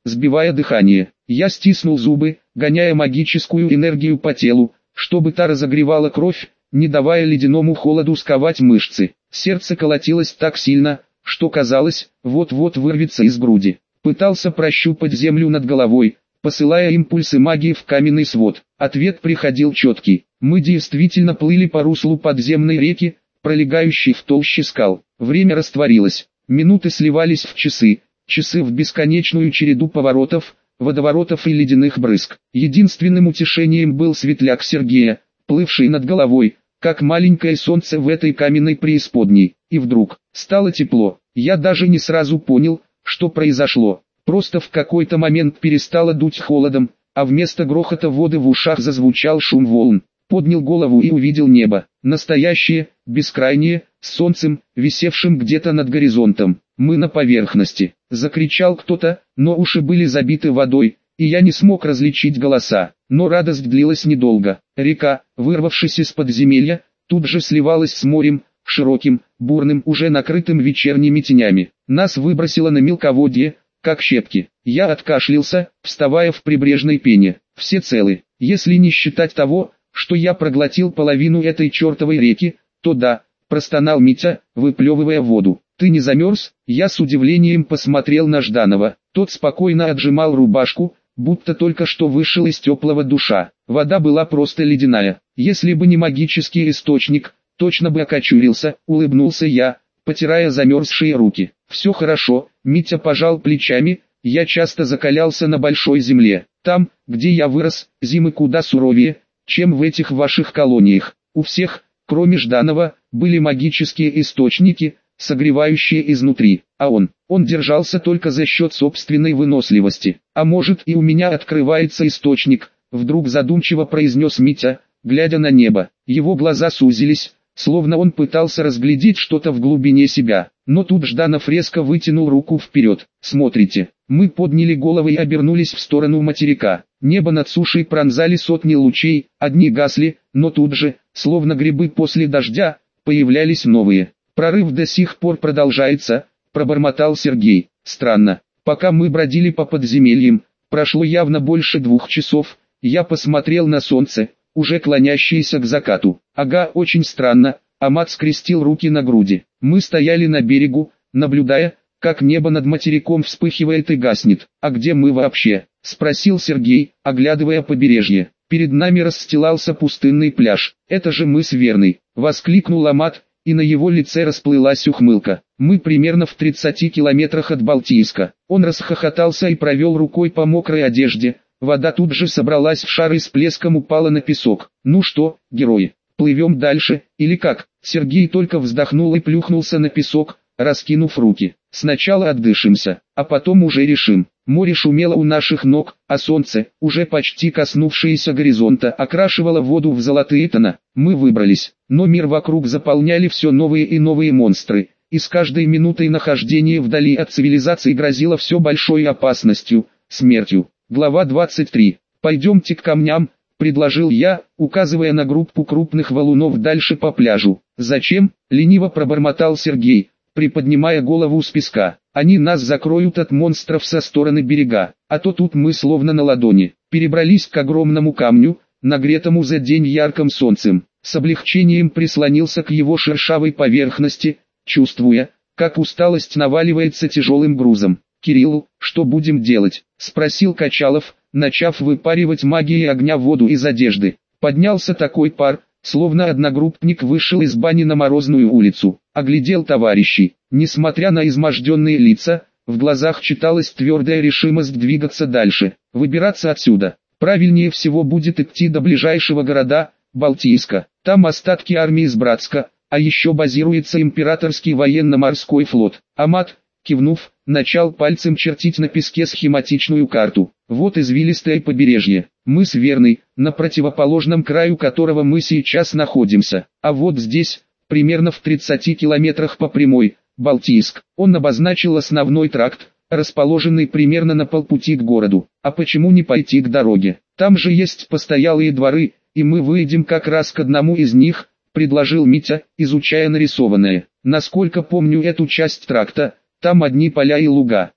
сбивая дыхание. Я стиснул зубы, гоняя магическую энергию по телу, чтобы та разогревала кровь, не давая ледяному холоду сковать мышцы. Сердце колотилось так сильно, что казалось, вот-вот вырвется из груди. Пытался прощупать землю над головой, посылая импульсы магии в каменный свод. Ответ приходил четкий. Мы действительно плыли по руслу подземной реки, пролегающей в толще скал. Время растворилось. Минуты сливались в часы, часы в бесконечную череду поворотов, водоворотов и ледяных брызг. Единственным утешением был светляк Сергея, плывший над головой, как маленькое солнце в этой каменной преисподней. И вдруг, стало тепло. Я даже не сразу понял, что произошло. Просто в какой-то момент перестало дуть холодом, а вместо грохота воды в ушах зазвучал шум волн. Поднял голову и увидел небо. Настоящее, бескрайнее, с солнцем, висевшим где-то над горизонтом. Мы на поверхности. Закричал кто-то, но уши были забиты водой, и я не смог различить голоса. Но радость длилась недолго. Река, вырвавшись из подземелья, тут же сливалась с морем, широким, бурным, уже накрытым вечерними тенями. Нас выбросило на мелководье, как щепки. Я откашлялся, вставая в прибрежной пене. Все целы. Если не считать того, что я проглотил половину этой чертовой реки, то да, простонал Митя, выплевывая воду. Ты не замерз? Я с удивлением посмотрел на Жданова. Тот спокойно отжимал рубашку, будто только что вышел из теплого душа. Вода была просто ледяная. Если бы не магический источник, точно бы окочурился, улыбнулся я, потирая замерзшие руки. Все хорошо, Митя пожал плечами, я часто закалялся на большой земле. Там, где я вырос, зимы куда суровее, чем в этих ваших колониях. У всех, кроме Жданова, были магические источники, согревающие изнутри, а он, он держался только за счет собственной выносливости. А может и у меня открывается источник, вдруг задумчиво произнес Митя, глядя на небо. Его глаза сузились, словно он пытался разглядеть что-то в глубине себя. Но тут Жданов резко вытянул руку вперед. Смотрите, мы подняли головы и обернулись в сторону материка. Небо над сушей пронзали сотни лучей, одни гасли, но тут же, словно грибы после дождя, появлялись новые. Прорыв до сих пор продолжается, пробормотал Сергей. Странно, пока мы бродили по подземельям, прошло явно больше двух часов, я посмотрел на солнце, уже клонящееся к закату. Ага, очень странно, Амат скрестил руки на груди. Мы стояли на берегу, наблюдая, как небо над материком вспыхивает и гаснет. А где мы вообще? Спросил Сергей, оглядывая побережье. Перед нами расстилался пустынный пляж. Это же мыс Верный, воскликнул Амат, и на его лице расплылась ухмылка. Мы примерно в тридцати километрах от Балтийска. Он расхохотался и провел рукой по мокрой одежде. Вода тут же собралась в шар и с плеском упала на песок. Ну что, герои, плывем дальше, или как? Сергей только вздохнул и плюхнулся на песок, раскинув руки. Сначала отдышимся, а потом уже решим. Море шумело у наших ног, а солнце, уже почти коснувшееся горизонта, окрашивало воду в золотые тона. Мы выбрались, но мир вокруг заполняли все новые и новые монстры, и с каждой минутой нахождения вдали от цивилизации грозило все большой опасностью, смертью. Глава двадцать три. «Пойдемте к камням», — предложил я, указывая на группу крупных валунов дальше по пляжу. «Зачем?» — лениво пробормотал Сергей, приподнимая голову с песка. «Они нас закроют от монстров со стороны берега, а то тут мы словно на ладони». Перебрались к огромному камню, нагретому за день ярким солнцем. С облегчением прислонился к его шершавой поверхности, чувствуя, как усталость наваливается тяжелым грузом. «Кирилл, что будем делать?» — спросил Качалов, начав выпаривать магией огня воду из одежды. Поднялся такой пар, словно одногруппник вышел из бани на морозную улицу. Оглядел товарищей. Несмотря на изможденные лица, в глазах читалась твердая решимость двигаться дальше, выбираться отсюда. Правильнее всего будет идти до ближайшего города, Балтийска. Там остатки армии из Братска, а еще базируется императорский военно-морской флот. Амат, кивнув, начал пальцем чертить на песке схематичную карту. Вот извилистое побережье, мыс Верный, на противоположном краю которого мы сейчас находимся. А вот здесь, примерно в тридцати километрах по прямой, Балтийск. Он обозначил основной тракт, расположенный примерно на полпути к городу. А почему не пойти к дороге? Там же есть постоялые дворы, и мы выйдем как раз к одному из них, предложил Митя, изучая нарисованное. Насколько помню эту часть тракта, там одни поля и луга.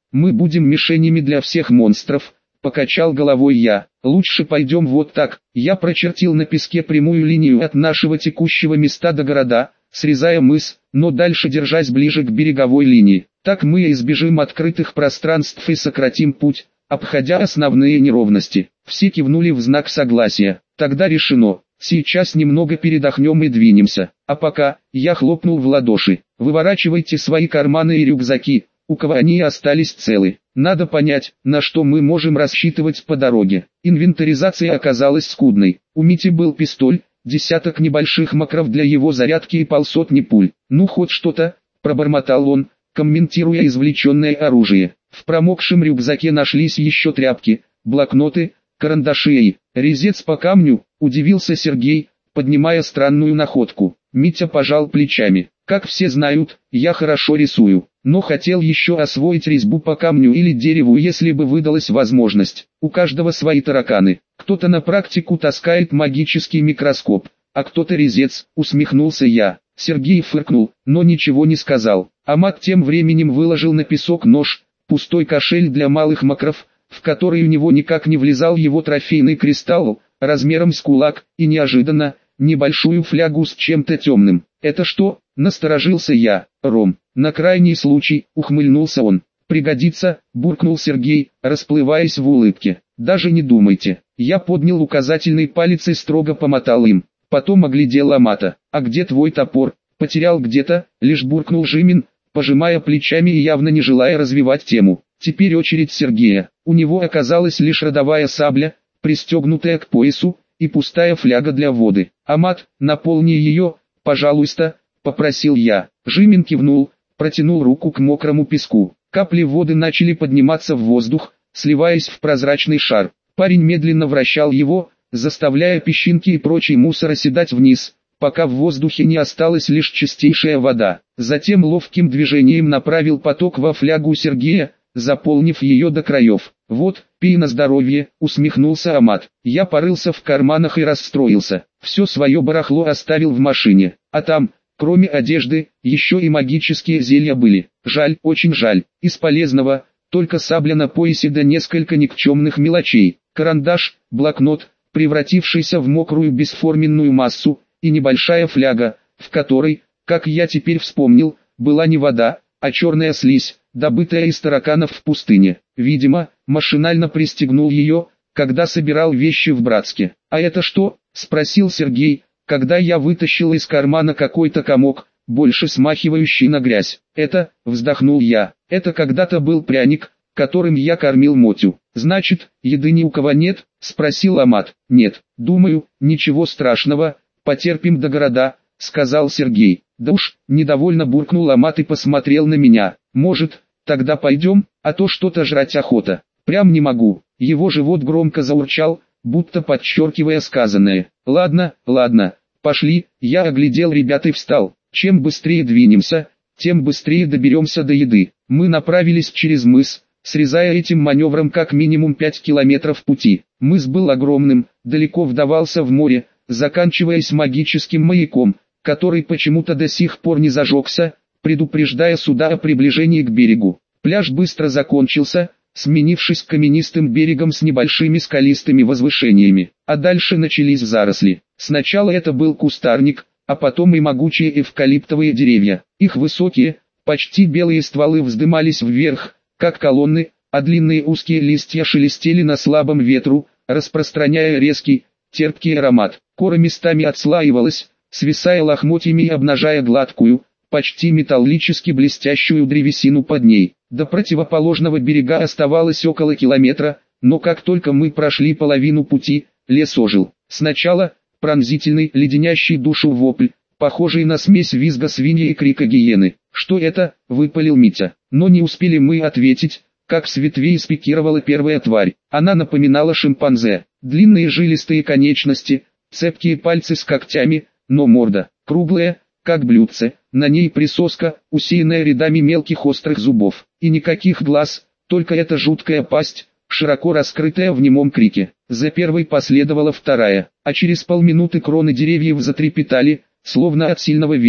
мы будем мишенями для всех монстров, покачал головой я. Лучше пойдем вот так. Я прочертил на песке прямую линию от нашего текущего места до города, срезая мыс, но дальше держась ближе к береговой линии. Так мы избежим открытых пространств и сократим путь, обходя основные неровности. Все кивнули в знак согласия. Тогда решено. Сейчас немного передохнем и двинемся. А пока, я хлопнул в ладоши. Выворачивайте свои карманы и рюкзаки, у кого они остались целы. Надо понять, на что мы можем рассчитывать по дороге. Инвентаризация оказалась скудной. У Мити был пистоль, десяток небольших макров для его зарядки и полсотни пуль. Ну хоть что-то, пробормотал он, комментируя извлеченное оружие. В промокшем рюкзаке нашлись еще тряпки, блокноты, карандаши и резец по камню, удивился Сергей, поднимая странную находку. Митя пожал плечами. Как все знают, я хорошо рисую, но хотел еще освоить резьбу по камню или дереву, если бы выдалась возможность. У каждого свои тараканы. Кто-то на практику таскает магический микроскоп, а кто-то резец, усмехнулся я. Сергей фыркнул, но ничего не сказал. Амат тем временем выложил на песок нож, пустой кошель для малых макров, в который у него никак не влезал его трофейный кристалл, размером с кулак, и неожиданно, небольшую флягу с чем-то темным. «Это что?» – насторожился я. «Ром, на крайний случай», – ухмыльнулся он. «Пригодится», – буркнул Сергей, расплываясь в улыбке. «Даже не думайте». Я поднял указательный палец и строго помотал им. Потом оглядел Амата. «А где твой топор?» «Потерял где-то», – лишь буркнул Жимин, пожимая плечами и явно не желая развивать тему. Теперь очередь Сергея. У него оказалась лишь родовая сабля, пристегнутая к поясу, и пустая фляга для воды. «Амат, наполни ее, пожалуйста», — попросил я. Жимин кивнул, протянул руку к мокрому песку. Капли воды начали подниматься в воздух, сливаясь в прозрачный шар. Парень медленно вращал его, заставляя песчинки и прочий мусор оседать вниз, пока в воздухе не осталась лишь чистейшая вода. Затем ловким движением направил поток во флягу Сергея, заполнив ее до краев. «Вот, пей на здоровье», — усмехнулся Амат. Я порылся в карманах и расстроился. Все свое барахло оставил в машине, а там, кроме одежды, еще и магические зелья были. Жаль, очень жаль. Из полезного, только сабля на поясе да несколько никчемных мелочей. Карандаш, блокнот, превратившийся в мокрую бесформенную массу, и небольшая фляга, в которой, как я теперь вспомнил, была не вода, а черная слизь, добытая из тараканов в пустыне. Видимо, машинально пристегнул ее, когда собирал вещи в Братске. «А это что?» – спросил Сергей, когда я вытащил из кармана какой-то комок, больше смахивающий на грязь. «Это», – вздохнул я, – «это когда-то был пряник, которым я кормил Мотю». «Значит, еды ни у кого нет?» – спросил Амат. «Нет, думаю, ничего страшного, потерпим до города», – сказал Сергей. «Да уж», – недовольно буркнул Амат и посмотрел на меня. «Может, тогда пойдем, а то что-то жрать охота». «Прям не могу». Его живот громко заурчал, будто подчеркивая сказанное. «Ладно, ладно, пошли». Я оглядел ребят и встал. Чем быстрее двинемся, тем быстрее доберемся до еды. Мы направились через мыс, срезая этим маневром как минимум пять километров пути. Мыс был огромным, далеко вдавался в море, заканчиваясь магическим маяком, который почему-то до сих пор не зажегся, предупреждая суда о приближении к берегу. Пляж быстро закончился, сменившись каменистым берегом с небольшими скалистыми возвышениями, а дальше начались заросли. Сначала это был кустарник, а потом и могучие эвкалиптовые деревья. Их высокие, почти белые стволы вздымались вверх, как колонны, а длинные узкие листья шелестели на слабом ветру, распространяя резкий, терпкий аромат. Кора местами отслаивалась, свисая лохмотьями и обнажая гладкую, почти металлически блестящую древесину под ней. До противоположного берега оставалось около километра, но как только мы прошли половину пути, лес ожил. Сначала пронзительный, леденящий душу вопль, похожий на смесь визга свиньи и крика гиены. «Что это?» – выпалил Митя. Но не успели мы ответить, как с ветвей спикировала первая тварь. Она напоминала шимпанзе. Длинные жилистые конечности, цепкие пальцы с когтями, но морда круглая, как блюдце, на ней присоска, усеянная рядами мелких острых зубов, и никаких глаз, только эта жуткая пасть, широко раскрытая в немом крике. За первой последовала вторая, а через полминуты кроны деревьев затрепетали, словно от сильного ветра.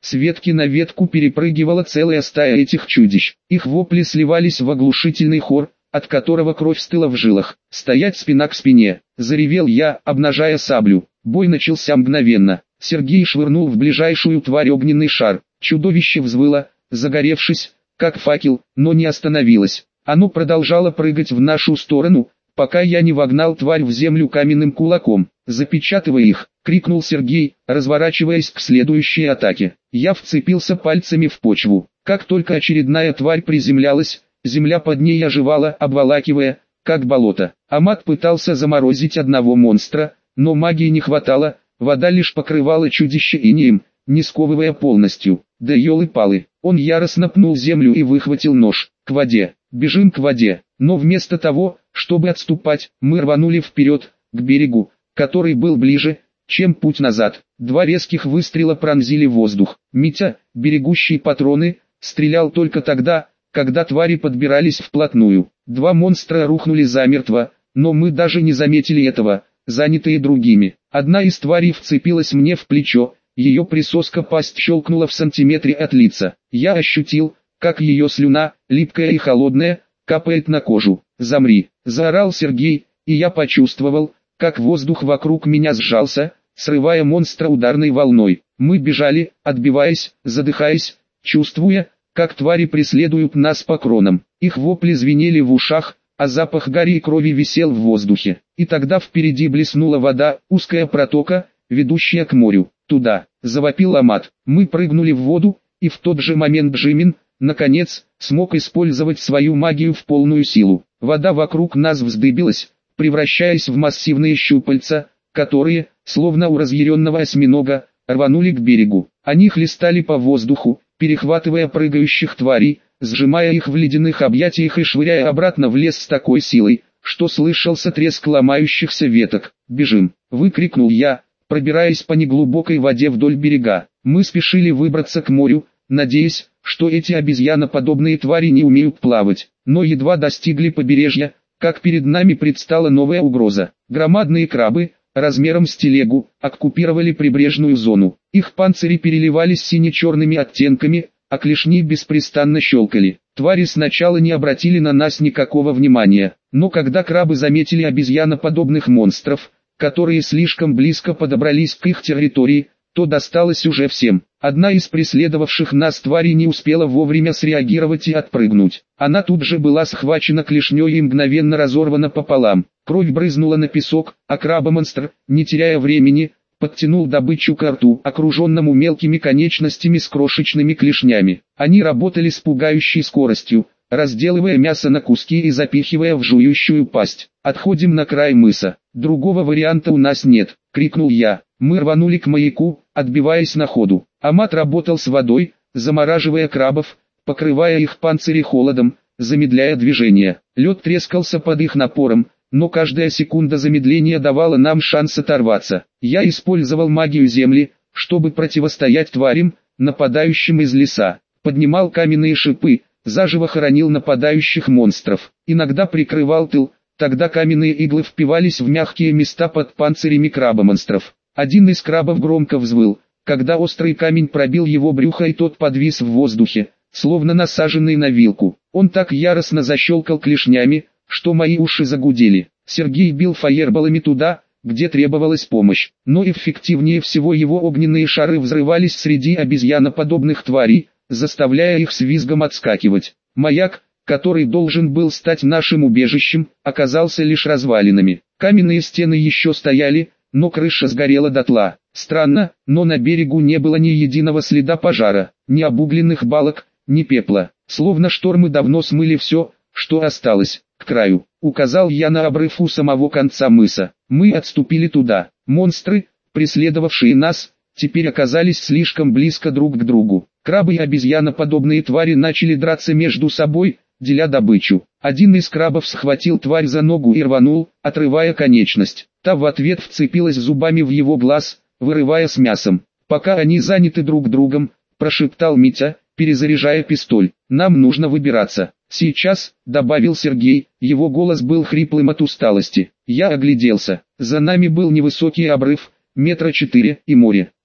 С ветки на ветку перепрыгивала целая стая этих чудищ. Их вопли сливались в оглушительный хор, от которого кровь стыла в жилах. «Стоять спина к спине!» – заревел я, обнажая саблю. Бой начался мгновенно. Сергей швырнул в ближайшую тварь огненный шар. Чудовище взвыло, загоревшись, как факел, но не остановилось. Оно продолжало прыгать в нашу сторону, пока я не вогнал тварь в землю каменным кулаком. «Запечатывай их!» — крикнул Сергей, разворачиваясь к следующей атаке. Я вцепился пальцами в почву. Как только очередная тварь приземлялась, земля под ней оживала, обволакивая, как болото. Амат пытался заморозить одного монстра, но магии не хватало, вода лишь покрывала чудище инеем, не сковывая полностью. Да елы-палы, он яростно пнул землю и выхватил нож. К воде, бежим к воде. Но вместо того, чтобы отступать, мы рванули вперед, к берегу, который был ближе, чем путь назад. Два резких выстрела пронзили воздух. Митя, берегущий патроны, стрелял только тогда, когда твари подбирались вплотную. Два монстра рухнули замертво, но мы даже не заметили этого, занятые другими. Одна из тварей вцепилась мне в плечо, ее присоска пасть щелкнула в сантиметре от лица. Я ощутил, как ее слюна, липкая и холодная, капает на кожу. «Замри!» – заорал Сергей, и я почувствовал, как воздух вокруг меня сжался, срывая монстра ударной волной. Мы бежали, отбиваясь, задыхаясь, чувствуя, как твари преследуют нас по кронам. Их вопли звенели в ушах, а запах гари и крови висел в воздухе. И тогда впереди блеснула вода, узкая протока, ведущая к морю. «Туда!» – завопил Амат. Мы прыгнули в воду, и в тот же момент Джимин, наконец, смог использовать свою магию в полную силу. Вода вокруг нас вздыбилась, превращаясь в массивные щупальца, которые, словно у разъяренного осьминога, рванули к берегу. Они хлестали по воздуху, перехватывая прыгающих тварей, сжимая их в ледяных объятиях и швыряя обратно в лес с такой силой, что слышался треск ломающихся веток. «Бежим!» – выкрикнул я, пробираясь по неглубокой воде вдоль берега. Мы спешили выбраться к морю, надеясь, что эти обезьяноподобные твари не умеют плавать. Но едва достигли побережья, как перед нами предстала новая угроза. Громадные крабы, размером с телегу, оккупировали прибрежную зону. Их панцири переливались сине-черными оттенками, а клешни беспрестанно щелкали. Твари сначала не обратили на нас никакого внимания, но когда крабы заметили обезьяноподобных монстров, которые слишком близко подобрались к их территории, то досталось уже всем. Одна из преследовавших нас тварей не успела вовремя среагировать и отпрыгнуть. Она тут же была схвачена клешней и мгновенно разорвана пополам. Кровь брызнула на песок, а крабомонстр, не теряя времени, подтянул добычу к рту, окруженному мелкими конечностями с крошечными клешнями. Они работали с пугающей скоростью, разделывая мясо на куски и запихивая в жующую пасть. «Отходим на край мыса. Другого варианта у нас нет», — крикнул я. Мы рванули к маяку, отбиваясь на ходу. Амат работал с водой, замораживая крабов, покрывая их панцири холодом, замедляя движение. Лед трескался под их напором, но каждая секунда замедления давала нам шанс оторваться. Я использовал магию земли, чтобы противостоять тварям, нападающим из леса. Поднимал каменные шипы, заживо хоронил нападающих монстров. Иногда прикрывал тыл, тогда каменные иглы впивались в мягкие места под панцирями крабомонстров. Один из крабов громко взвыл, когда острый камень пробил его брюхо и тот подвис в воздухе, словно насаженный на вилку. Он так яростно защелкал клешнями, что мои уши загудели. Сергей бил фаерболами туда, где требовалась помощь, но эффективнее всего его огненные шары взрывались среди обезьяноподобных тварей, заставляя их с визгом отскакивать. Маяк, который должен был стать нашим убежищем, оказался лишь развалинами. Каменные стены еще стояли, но крыша сгорела дотла. Странно, но на берегу не было ни единого следа пожара, ни обугленных балок, ни пепла. Словно штормы давно смыли все, что осталось. К краю, указал я на обрыв у самого конца мыса. Мы отступили туда. Монстры, преследовавшие нас, теперь оказались слишком близко друг к другу. Крабы и обезьяноподобные твари начали драться между собой, деля добычу. Один из крабов схватил тварь за ногу и рванул, отрывая конечность. Та в ответ вцепилась зубами в его глаз, вырывая с мясом. «Пока они заняты друг другом», – прошептал Митя, перезаряжая пистоль. «Нам нужно выбираться». «Сейчас», – добавил Сергей, его голос был хриплым от усталости. Я огляделся. За нами был невысокий обрыв, метра четыре, и море.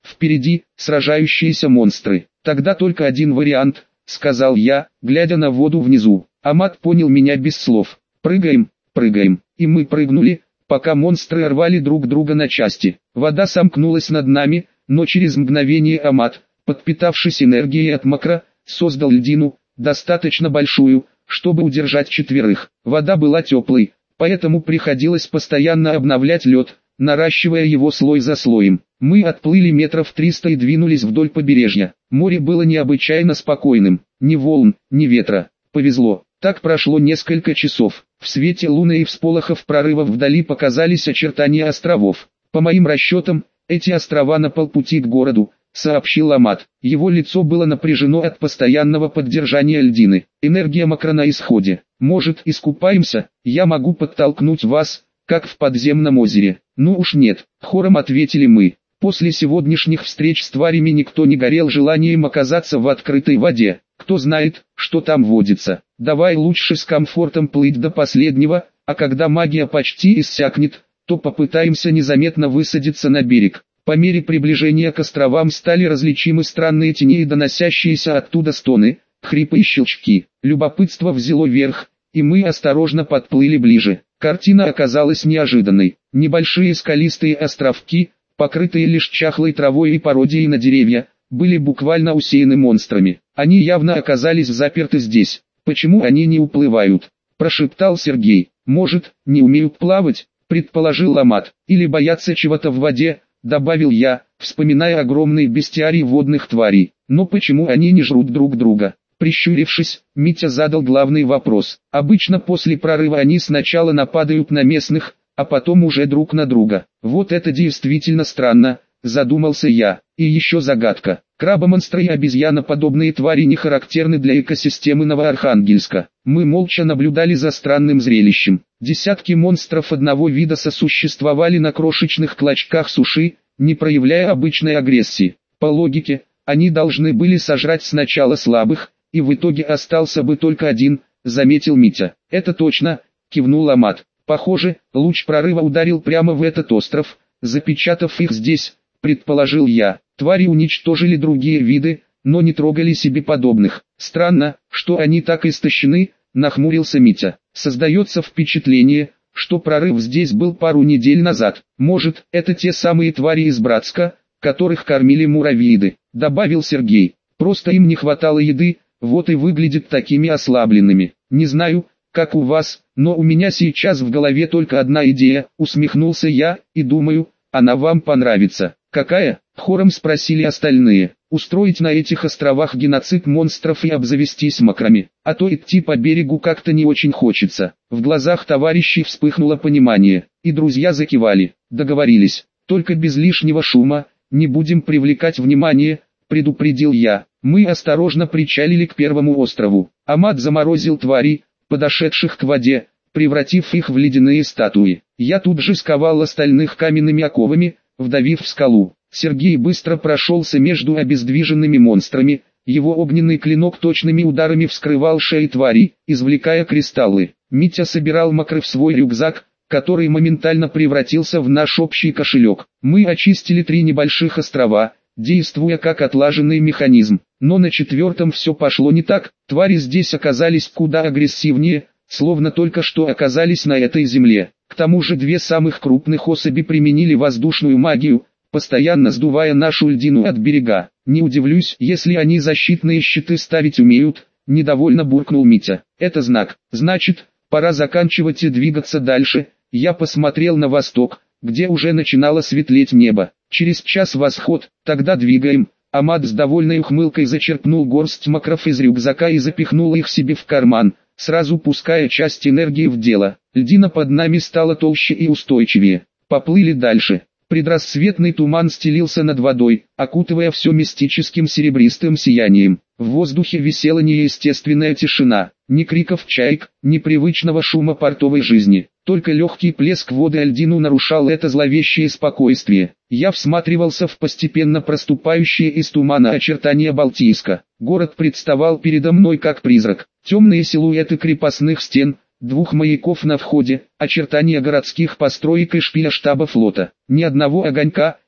Впереди сражающиеся монстры. Тогда только один вариант, сказал я, глядя на воду внизу. Амат понял меня без слов. Прыгаем, прыгаем. И мы прыгнули, пока монстры рвали друг друга на части. Вода сомкнулась над нами, но через мгновение Амат, подпитавшись энергией от макро, создал льдину, достаточно большую, чтобы удержать четверых. Вода была теплой, поэтому приходилось постоянно обновлять лед, наращивая его слой за слоем. Мы отплыли метров триста и двинулись вдоль побережья. Море было необычайно спокойным, ни волн, ни ветра. Повезло. Так прошло несколько часов. В свете луны и всполохов прорывов вдали показались очертания островов. По моим расчетам, эти острова на полпути к городу, сообщил Амат. Его лицо было напряжено от постоянного поддержания льдины. Энергия макро на исходе. Может, искупаемся? Я могу подтолкнуть вас, как в подземном озере. Ну уж нет, хором ответили мы. После сегодняшних встреч с тварями никто не горел желанием оказаться в открытой воде. Кто знает, что там водится. Давай лучше с комфортом плыть до последнего, а когда магия почти иссякнет, то попытаемся незаметно высадиться на берег. По мере приближения к островам стали различимы странные тени и доносящиеся оттуда стоны, хрипы и щелчки. Любопытство взяло верх, и мы осторожно подплыли ближе. Картина оказалась неожиданной. Небольшие скалистые островки, покрытые лишь чахлой травой и пародией на деревья, были буквально усеяны монстрами. Они явно оказались заперты здесь. Почему они не уплывают? Прошептал Сергей. Может, не умеют плавать? Предположил Амат. Или боятся чего-то в воде, добавил я, вспоминая огромный бестиарий водных тварей. Но почему они не жрут друг друга? Прищурившись, Митя задал главный вопрос. Обычно после прорыва они сначала нападают на местных, а потом уже друг на друга. Вот это действительно странно, задумался я. И еще загадка. Крабомонстры и обезьяноподобные твари не характерны для экосистемы Новоархангельска. Мы молча наблюдали за странным зрелищем. Десятки монстров одного вида сосуществовали на крошечных клочках суши, не проявляя обычной агрессии. По логике, они должны были сожрать сначала слабых, и в итоге остался бы только один, заметил Митя. Это точно, кивнул Амат. Похоже, луч прорыва ударил прямо в этот остров, запечатав их здесь, предположил я. Твари уничтожили другие виды, но не трогали себе подобных. Странно, что они так истощены, нахмурился Митя. Создается впечатление, что прорыв здесь был пару недель назад. Может, это те самые твари из Братска, которых кормили муравьиды, добавил Сергей. Просто им не хватало еды, вот и выглядят такими ослабленными. Не знаю, как у вас, но у меня сейчас в голове только одна идея, усмехнулся я, и думаю, она вам понравится. Какая? Хором спросили остальные. Устроить на этих островах геноцид монстров и обзавестись макрами, а то идти по берегу как-то не очень хочется. В глазах товарищей вспыхнуло понимание, и друзья закивали. Договорились, только без лишнего шума, не будем привлекать внимание, предупредил я. Мы осторожно причалили к первому острову. Амат заморозил тварей, подошедших к воде, превратив их в ледяные статуи. Я тут же сковал остальных каменными оковами, вдавив в скалу. Сергей быстро прошелся между обездвиженными монстрами, его огненный клинок точными ударами вскрывал шеи тварей, извлекая кристаллы. Митя собирал макры в свой рюкзак, который моментально превратился в наш общий кошелек. Мы очистили три небольших острова, действуя как отлаженный механизм. Но на четвертом все пошло не так, твари здесь оказались куда агрессивнее, словно только что оказались на этой земле. К тому же две самых крупных особи применили воздушную магию, постоянно сдувая нашу льдину от берега. Не удивлюсь, если они защитные щиты ставить умеют, недовольно буркнул Митя. Это знак, значит, пора заканчивать и двигаться дальше. Я посмотрел на восток, где уже начинало светлеть небо. Через час восход, тогда двигаем. Амат с довольной ухмылкой зачерпнул горсть макров из рюкзака и запихнул их себе в карман, сразу пуская часть энергии в дело. Льдина под нами стала толще и устойчивее. Поплыли дальше. Предрассветный туман стелился над водой, окутывая все мистическим серебристым сиянием. В воздухе висела неестественная тишина. Ни криков чаек, ни привычного шума портовой жизни. Только легкий плеск воды о льдину нарушал это зловещее спокойствие. Я всматривался в постепенно проступающие из тумана очертания Балтийска. Город представал передо мной как призрак. Темные силуэты крепостных стен, двух маяков на входе, очертания городских построек и шпиля штаба флота. Ни одного огонька,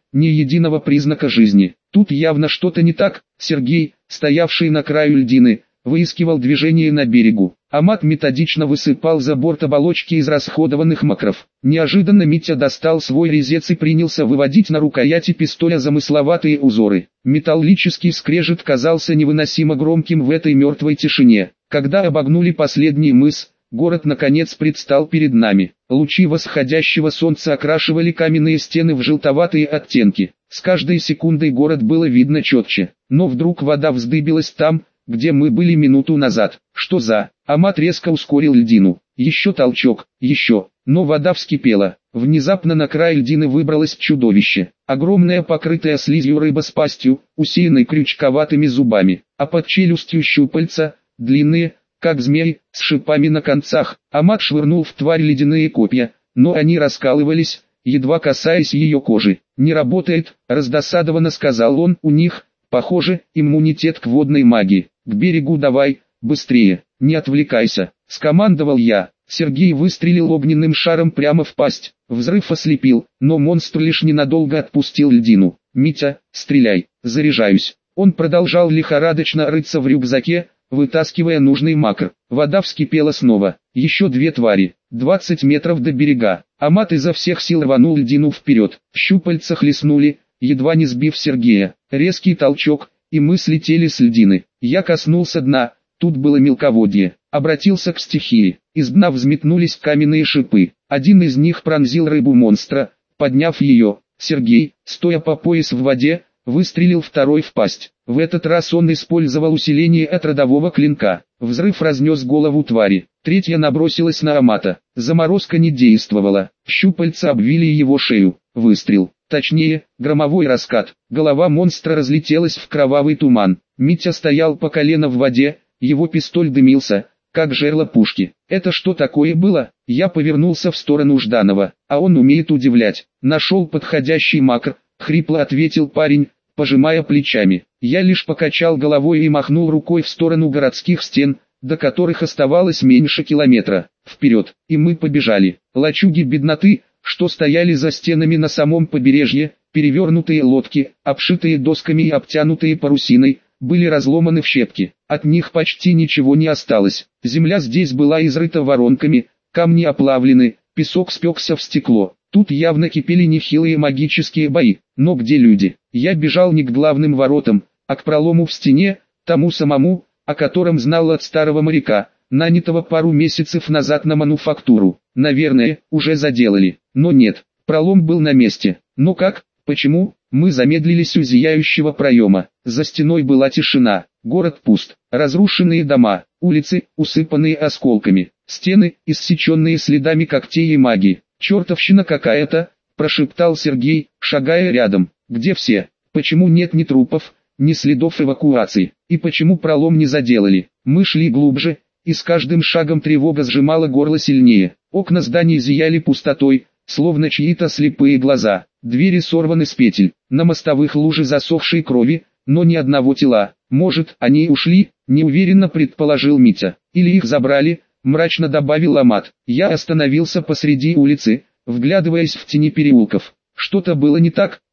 ни единого признака жизни. Тут явно что-то не так. Сергей, стоявший на краю льдины, выискивал движение на берегу. Амат методично высыпал за борт оболочки из расходованных макров. Неожиданно Митя достал свой резец и принялся выводить на рукояти пистоля замысловатые узоры. Металлический скрежет казался невыносимо громким в этой мертвой тишине. Когда обогнули последний мыс, город наконец предстал перед нами. Лучи восходящего солнца окрашивали каменные стены в желтоватые оттенки. С каждой секундой город было видно четче. Но вдруг вода вздыбилась там, где мы были минуту назад. Что за? Амат резко ускорил льдину. Еще толчок, еще. Но вода вскипела. Внезапно на край льдины выбралось чудовище. Огромная покрытая слизью рыба с пастью, усеянной крючковатыми зубами. А под челюстью щупальца, длинные, как змеи, с шипами на концах. Амат швырнул в тварь ледяные копья, но они раскалывались, едва касаясь ее кожи. «Не работает», — раздосадованно сказал он, — «у них, похоже, иммунитет к водной магии. К берегу давай, быстрее, не отвлекайся», — скомандовал я. Сергей выстрелил огненным шаром прямо в пасть. Взрыв ослепил, но монстр лишь ненадолго отпустил льдину. «Митя, стреляй, заряжаюсь». Он продолжал лихорадочно рыться в рюкзаке, вытаскивая нужный макр. Вода вскипела снова. Еще две твари. двадцать метров до берега. Амат изо всех сил рванул льдину вперед. Щупальца хлестнули, едва не сбив Сергея. Резкий толчок, и мы слетели с льдины. Я коснулся дна, тут было мелководье. Обратился к стихии. Из дна взметнулись каменные шипы. Один из них пронзил рыбу монстра, подняв ее. Сергей, стоя по пояс в воде, выстрелил второй в пасть. В этот раз он использовал усиление от родового клинка. Взрыв разнес голову твари. Третья набросилась на Амата. Заморозка не действовала. Щупальца обвили его шею. Выстрел. Точнее, громовой раскат. Голова монстра разлетелась в кровавый туман. Митя стоял по колено в воде, его пистоль дымился, как жерло пушки. Это что такое было? Я повернулся в сторону Жданова. А он умеет удивлять. Нашел подходящий макр, хрипло ответил парень, пожимая плечами. Я лишь покачал головой и махнул рукой в сторону городских стен, до которых оставалось меньше километра. Вперед, и мы побежали. Лачуги бедноты, что стояли за стенами на самом побережье, перевернутые лодки, обшитые досками и обтянутые парусиной, были разломаны в щепки. От них почти ничего не осталось. Земля здесь была изрыта воронками, камни оплавлены, песок спекся в стекло. Тут явно кипели нехилые магические бои. Но где люди? Я бежал не к главным воротам, а к пролому в стене, тому самому, о котором знал от старого моряка, нанятого пару месяцев назад на мануфактуру. Наверное, уже заделали. Но нет, пролом был на месте. Но как? Почему? Мы замедлились у зияющего проема. За стеной была тишина. Город пуст. Разрушенные дома, улицы, усыпанные осколками. Стены, иссеченные следами когтей и магии. «Чертовщина какая-то», – прошептал Сергей, шагая рядом. «Где все? Почему нет ни трупов, ни следов эвакуации? И почему пролом не заделали?» Мы шли глубже, и с каждым шагом тревога сжимала горло сильнее. Окна зданий зияли пустотой, словно чьи-то слепые глаза. Двери сорваны с петель, на мостовых лужи засохшей крови, но ни одного тела. «Может, они ушли?» – неуверенно предположил Митя. «Или их забрали?» – мрачно добавил Амат. Я остановился посреди улицы, вглядываясь в тени переулков. Что-то было не так,